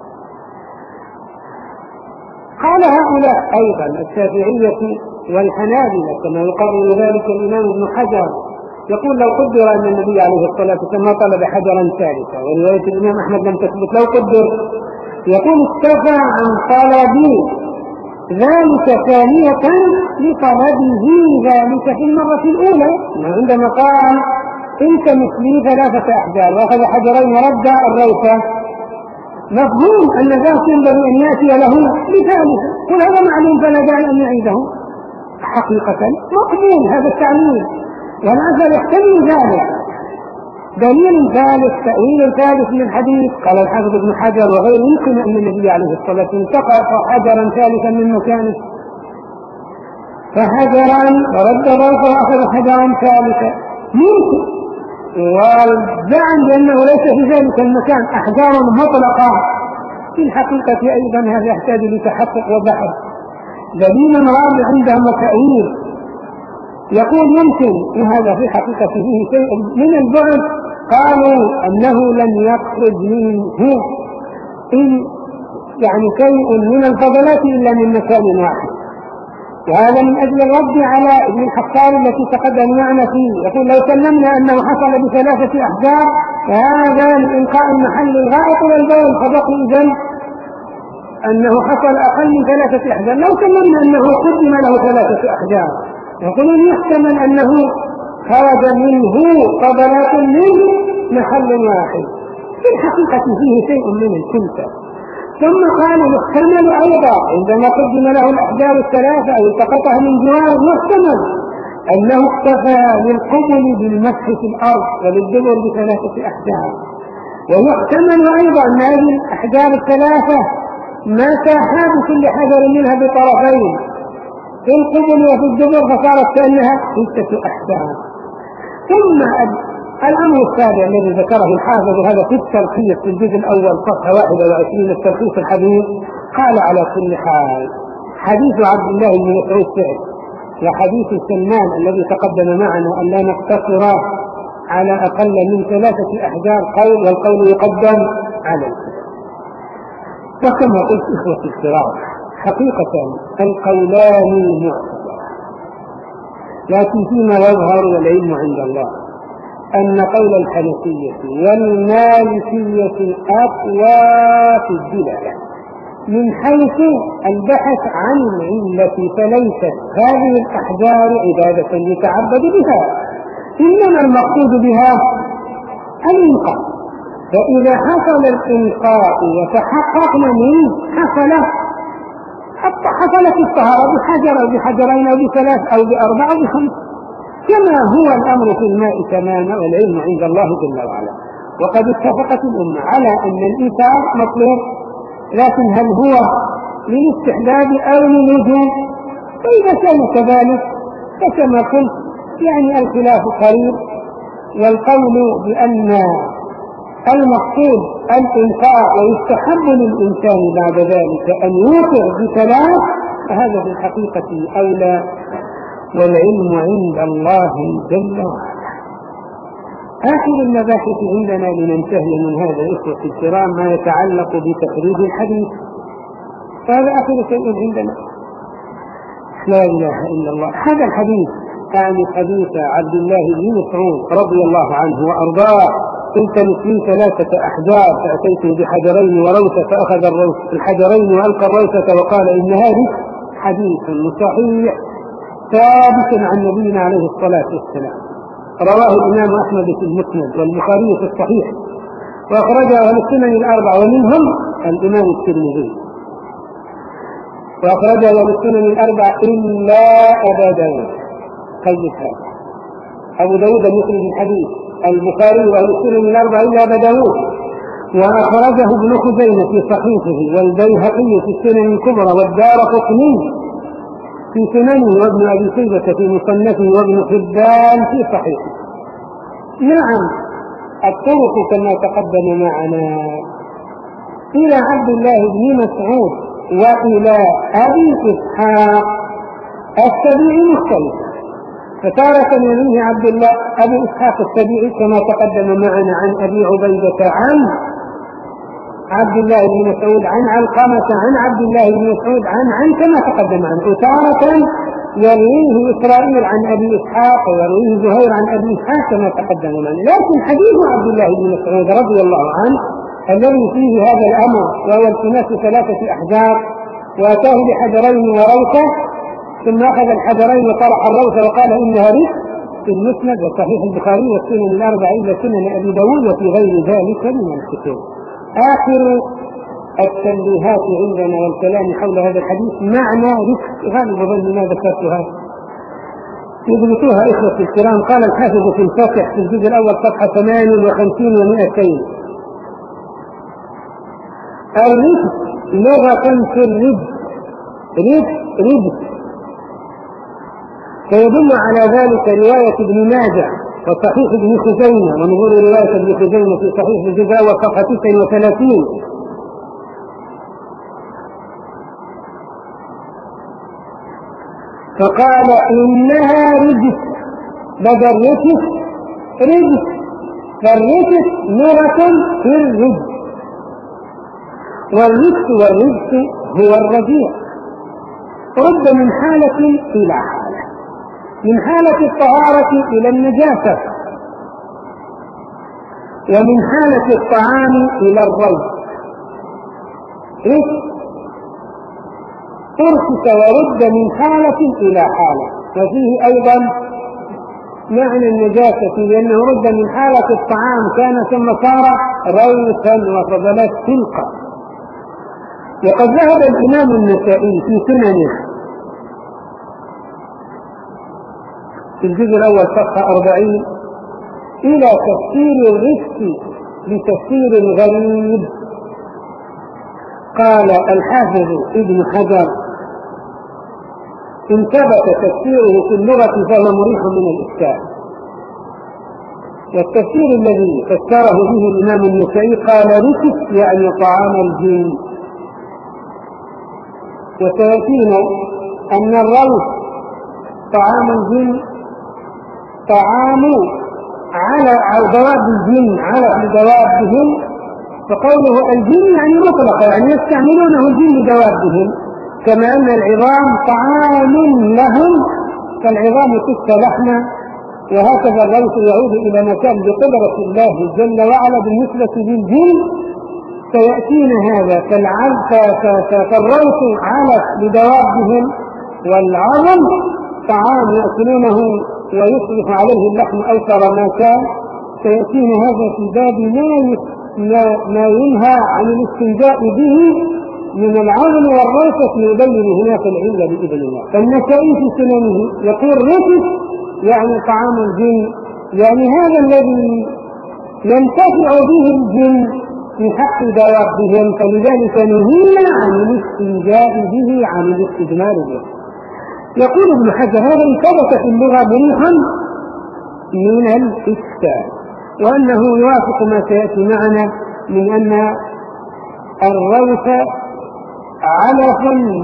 قال هؤلاء أيضا الشافعية والحنابلة كما يقرر ذلك الإمام ابن حجر، يقول: لو قدر أن النبي عليه الصلاة والسلام طلب حجرا ثالثا، ورواية الإمام أحمد لم تثبت، لو قدر يقول اكتفى عن طلب ذلك ثانية لطلبه ذلك في المرة الأولى، عندما قال: انت مثلي ثلاثة أحجار وأخذ حجرين ورد الروثة، مفهوم أن ذاك ينبغي أن يأتي له بثالث. قل هذا معلوم فلا داعي أن يعيده. حقيقة مقبول هذا التعليل، والأثر يحتمل ذلك. دليل ثالث تأويل ثالث للحديث قال الحافظ ابن حجر وغير يمكن أن النبي عليه الصلاة والسلام انتقى حجرا ثالثا من مكانه، فحجرا ورد الروثة وأخذ حجرا ثالثا ممكن، والزعم بأنه ليس في ذلك المكان أحجار مطلقة في الحقيقة أيضا هذا يحتاج لتحقق وبحث. دليل رابع عندهم تأويل يقول يمكن وهذا في حقيقة فيه شيء من البعد، قالوا أنه لم يخرج منه إن يعني شيء من الفضلات إلا من مكان واحد. وهذا من أجل الرد على ابن الحصار التي تقدم معنا فيه. يقول لو سلمنا أنه حصل بثلاثة أحجار فهذا لإنقاء المحل الغائط والبول، فبقي إذن أنه حصل أقل من ثلاثة أحجار. لو سلمنا أنه قدم له ثلاثة أحجار يقولون يحتمل أنه خرج منه فضلات من محل واحد. في الحقيقة فيه شيء من الكلفة. ثم قالوا يحتمل أيضا عندما قدم له الأحجار الثلاثة أو التقطها من جوار يحتمل أنه اكتفى للقبل بالمسح في الأرض وللدبر بثلاثة أحجار. ويحتمل أيضا أن هذه الأحجار الثلاثة ما ساحا بكل حجر منها بطرفين في القبل وفي الدبر فصارت كأنها ستة أحجار. ثم الأمر السابع الذي ذكره الحافظ هذا في التلخيص في الجزء الأول صفحة واحد وعشرين التلخيص الحديث. قال على كل حال حديث عبد الله بن مسعود سعد وحديث سلمان الذي تقدم معنا أن لا نقتصر على أقل من ثلاثة أحجار قول، والقول يقدم على الكلام. وكما قلت إخوة الكرام حقيقة القولان معتبران، لكن فيما يظهر والعلم عند الله أن قول الحنفية والمالكية أقوى في الدلالة من حيث البحث عن العلة، فليست هذه الأحجار عبادة يتعبد بها، إنما المقصود بها الإنقاء. فإذا حصل الإنقاء وتحققنا منه حصل حصلت الطهارة بحجر أو بحجرين أو بثلاث أو بأربع أو بخمس، كما هو الأمر في الماء تماما، والعلم عند الله جل وعلا. وقد اتفقت الأمة على أن الإيثار مطلوب، لكن هل هو للاستحباب أو للوجوب؟ فإذا كان كذلك فكما قلت يعني الخلاف قريب، والقول بأن المقصود الإنقاء ويستحب للإنسان بعد ذلك أن يوقع بثلاث فهذا في الحقيقة أولى، والعلم عند الله جل وعلا. آخر المباحث عندنا لننتهي من هذا الإخوة الكرام ما يتعلق بتخريج الحديث، فهذا آخر شيء عندنا. لا إله إلا الله. هذا الحديث عن حديث عبد الله بن مسعود رضي الله عنه وأرضاه: قلت لي ثلاثة أحجار فأتيت بحجرين وروثة فأخذ الحجرين وألقى الروثة وقال إن هذه حديث صحيح ثابت عن نبينا عليه الصلاة والسلام. رواه الإمام أحمد في المسند والبخاري في الصحيح، وأخرجه أهل السنن الأربعة ومنهم الإمام الترمذي، وأخرجه أهل السنن الأربعة إلا أبا داود. قيد هذا أبو داود المخرج الحديث، البخاري وأهل السنن الأربعة إلا أبا داود، وأخرجه ابن خزيمة في صحيحه، والبيهقي في السنن الكبرى، والدارقطني في سننه، وابن أبي شيبة في مصنفه، وابن حبان في صحيحه. نعم الطرق كما تقدم معنا إلى عبد الله بن مسعود وإلى أبي إسحاق السبيعي مختلفة، فتارة يرويه عبد الله أبي إسحاق السبيعي كما تقدم معنا عن أبي عبيدة عن عبد الله بن مسعود عن علقمة عن عبد الله بن مسعود عن عن كما تقدم عنه، وتارة يرويه إسرائيل عن أبي إسحاق ويرويه زهير عن أبي إسحاق كما تقدم معنا. لكن حديث عبد الله بن مسعود رضي الله عنه الذي فيه هذا الأمر وهو التماس ثلاثة أحجار وأتاه بحجرين وروثة ثم أخذ الحجرين وطرح الروثة وقال إنها رزق في المسند وصحيح البخاري والسنن الأربع إلا سنن أبي داود وفي غير ذلك من الكتب. آخر التنبيهات عندنا والكلام حول هذا الحديث معنى رزق، غالب ظن ما ذكرتها يضبطوها إخوة الكرام. قال الحافظ في الفاتح في الجزء الأول صفحة ثمانية وخمسين ومئتين: الرزق لغة في الرزق رزق رزق، فيدل على ذلك رواية ابن ماجه وصحيح ابن خزيمة، ونظر رواية ابن خزيمة في صحيح الجزء وصفحة تسعة وثلاثين. فقال إنها رزق بدل رزق رزق، فالرزق لغة في الرزق، والرجس والرجس هو الرجيع. رد من حالة إلى حالة، من حالة الطهارة إلى النجاسة، ومن حالة الطعام إلى الروث. تركت ورد من حالة إلى حالة، وفيه أيضا معنى النجاسة، لأنه رد من حالة الطعام كان ثم صار روثا وفضلت تلك. وقد ذهب الإمام النسائي في سننه في الجزء الأول صفحة أربعين إلى تفسير الرجس بتفسير غريب. قال الحافظ ابن حجر إن ثبت تفسيره في اللغة فهو مريح من الإشكال. والتفسير الذي فسره به الإمام النسائي قال رجس يعني طعام الجن. وسيأتينا أن الروث طعام الجن طعام على دواب الجن على دوابهم، فقوله الجن يعني مطلقة، يعني يستعملونه الجن لدوابهم، كما أن العظام طعام لهم فالعظام تسقى لحما، وهكذا الروث يعود إلى مكان بقدرة الله جل وعلا بالنسبة للجن. سيأتينا هذا فالروث علف لدوابهم، والعظم طعام يأكلونه ويصرف عليه اللحم أيسر ما كان. سيأتينا هذا في باب ما ينهى عن الاستنجاء به من العظم والروثة يبين هناك العلة بإذن الله. فالنسائي في سننه يقول رجس يعني طعام الجن، يعني هذا الذي ينتفع به الجن في حق دوابهم، فلذلك نهينا عن الاستنجاء به عن الاستجمار به. يقول ابن حجر هذا ثبت في اللغة مريحا من الإشكال، وأنه يوافق ما سيأتي معنا من أن الروث علف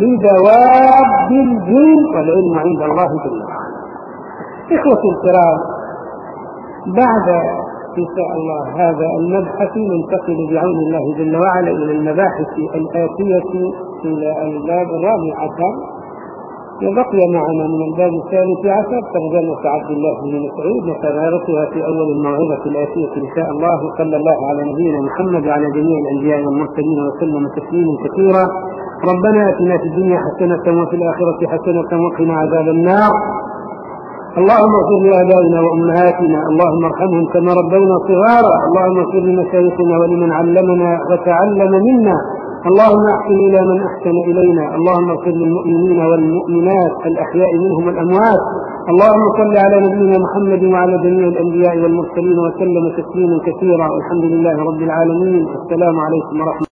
لدواب الجن، والعلم عند الله جل وعلا. إخوتي الكرام، بعد إن شاء الله هذا المبحث ننتقل بعون الله جل وعلا إلى المباحث الآتية إلى الباب الرابع عشر، وبقي معنا من الباب الثالث عشر ترجمة عبد الله بن مسعود وتدارسها في أول الموعظة الآتية إن شاء الله. وصلى الله على نبينا محمد وعلى جميع الأنبياء والمرسلين وسلم تسليما كثيرا. ربنا آتنا في الدنيا حسنة وفي الآخرة حسنة وقنا عذاب النار. اللهم اغفر لآبائنا وأمهاتنا، اللهم ارحمهم كما ربونا صغارا، اللهم اغفر لمشايخنا ولمن علمنا وتعلم منا، اللهم احسن إلى من أحسن إلينا، اللهم اغفر للمؤمنين والمؤمنات الأحياء منهم والأموات. اللهم صل على نبينا محمد وعلى جميع الأنبياء والمرسلين وسلم تسليما كثيرا، والحمد لله رب العالمين. السلام عليكم ورحمة الله.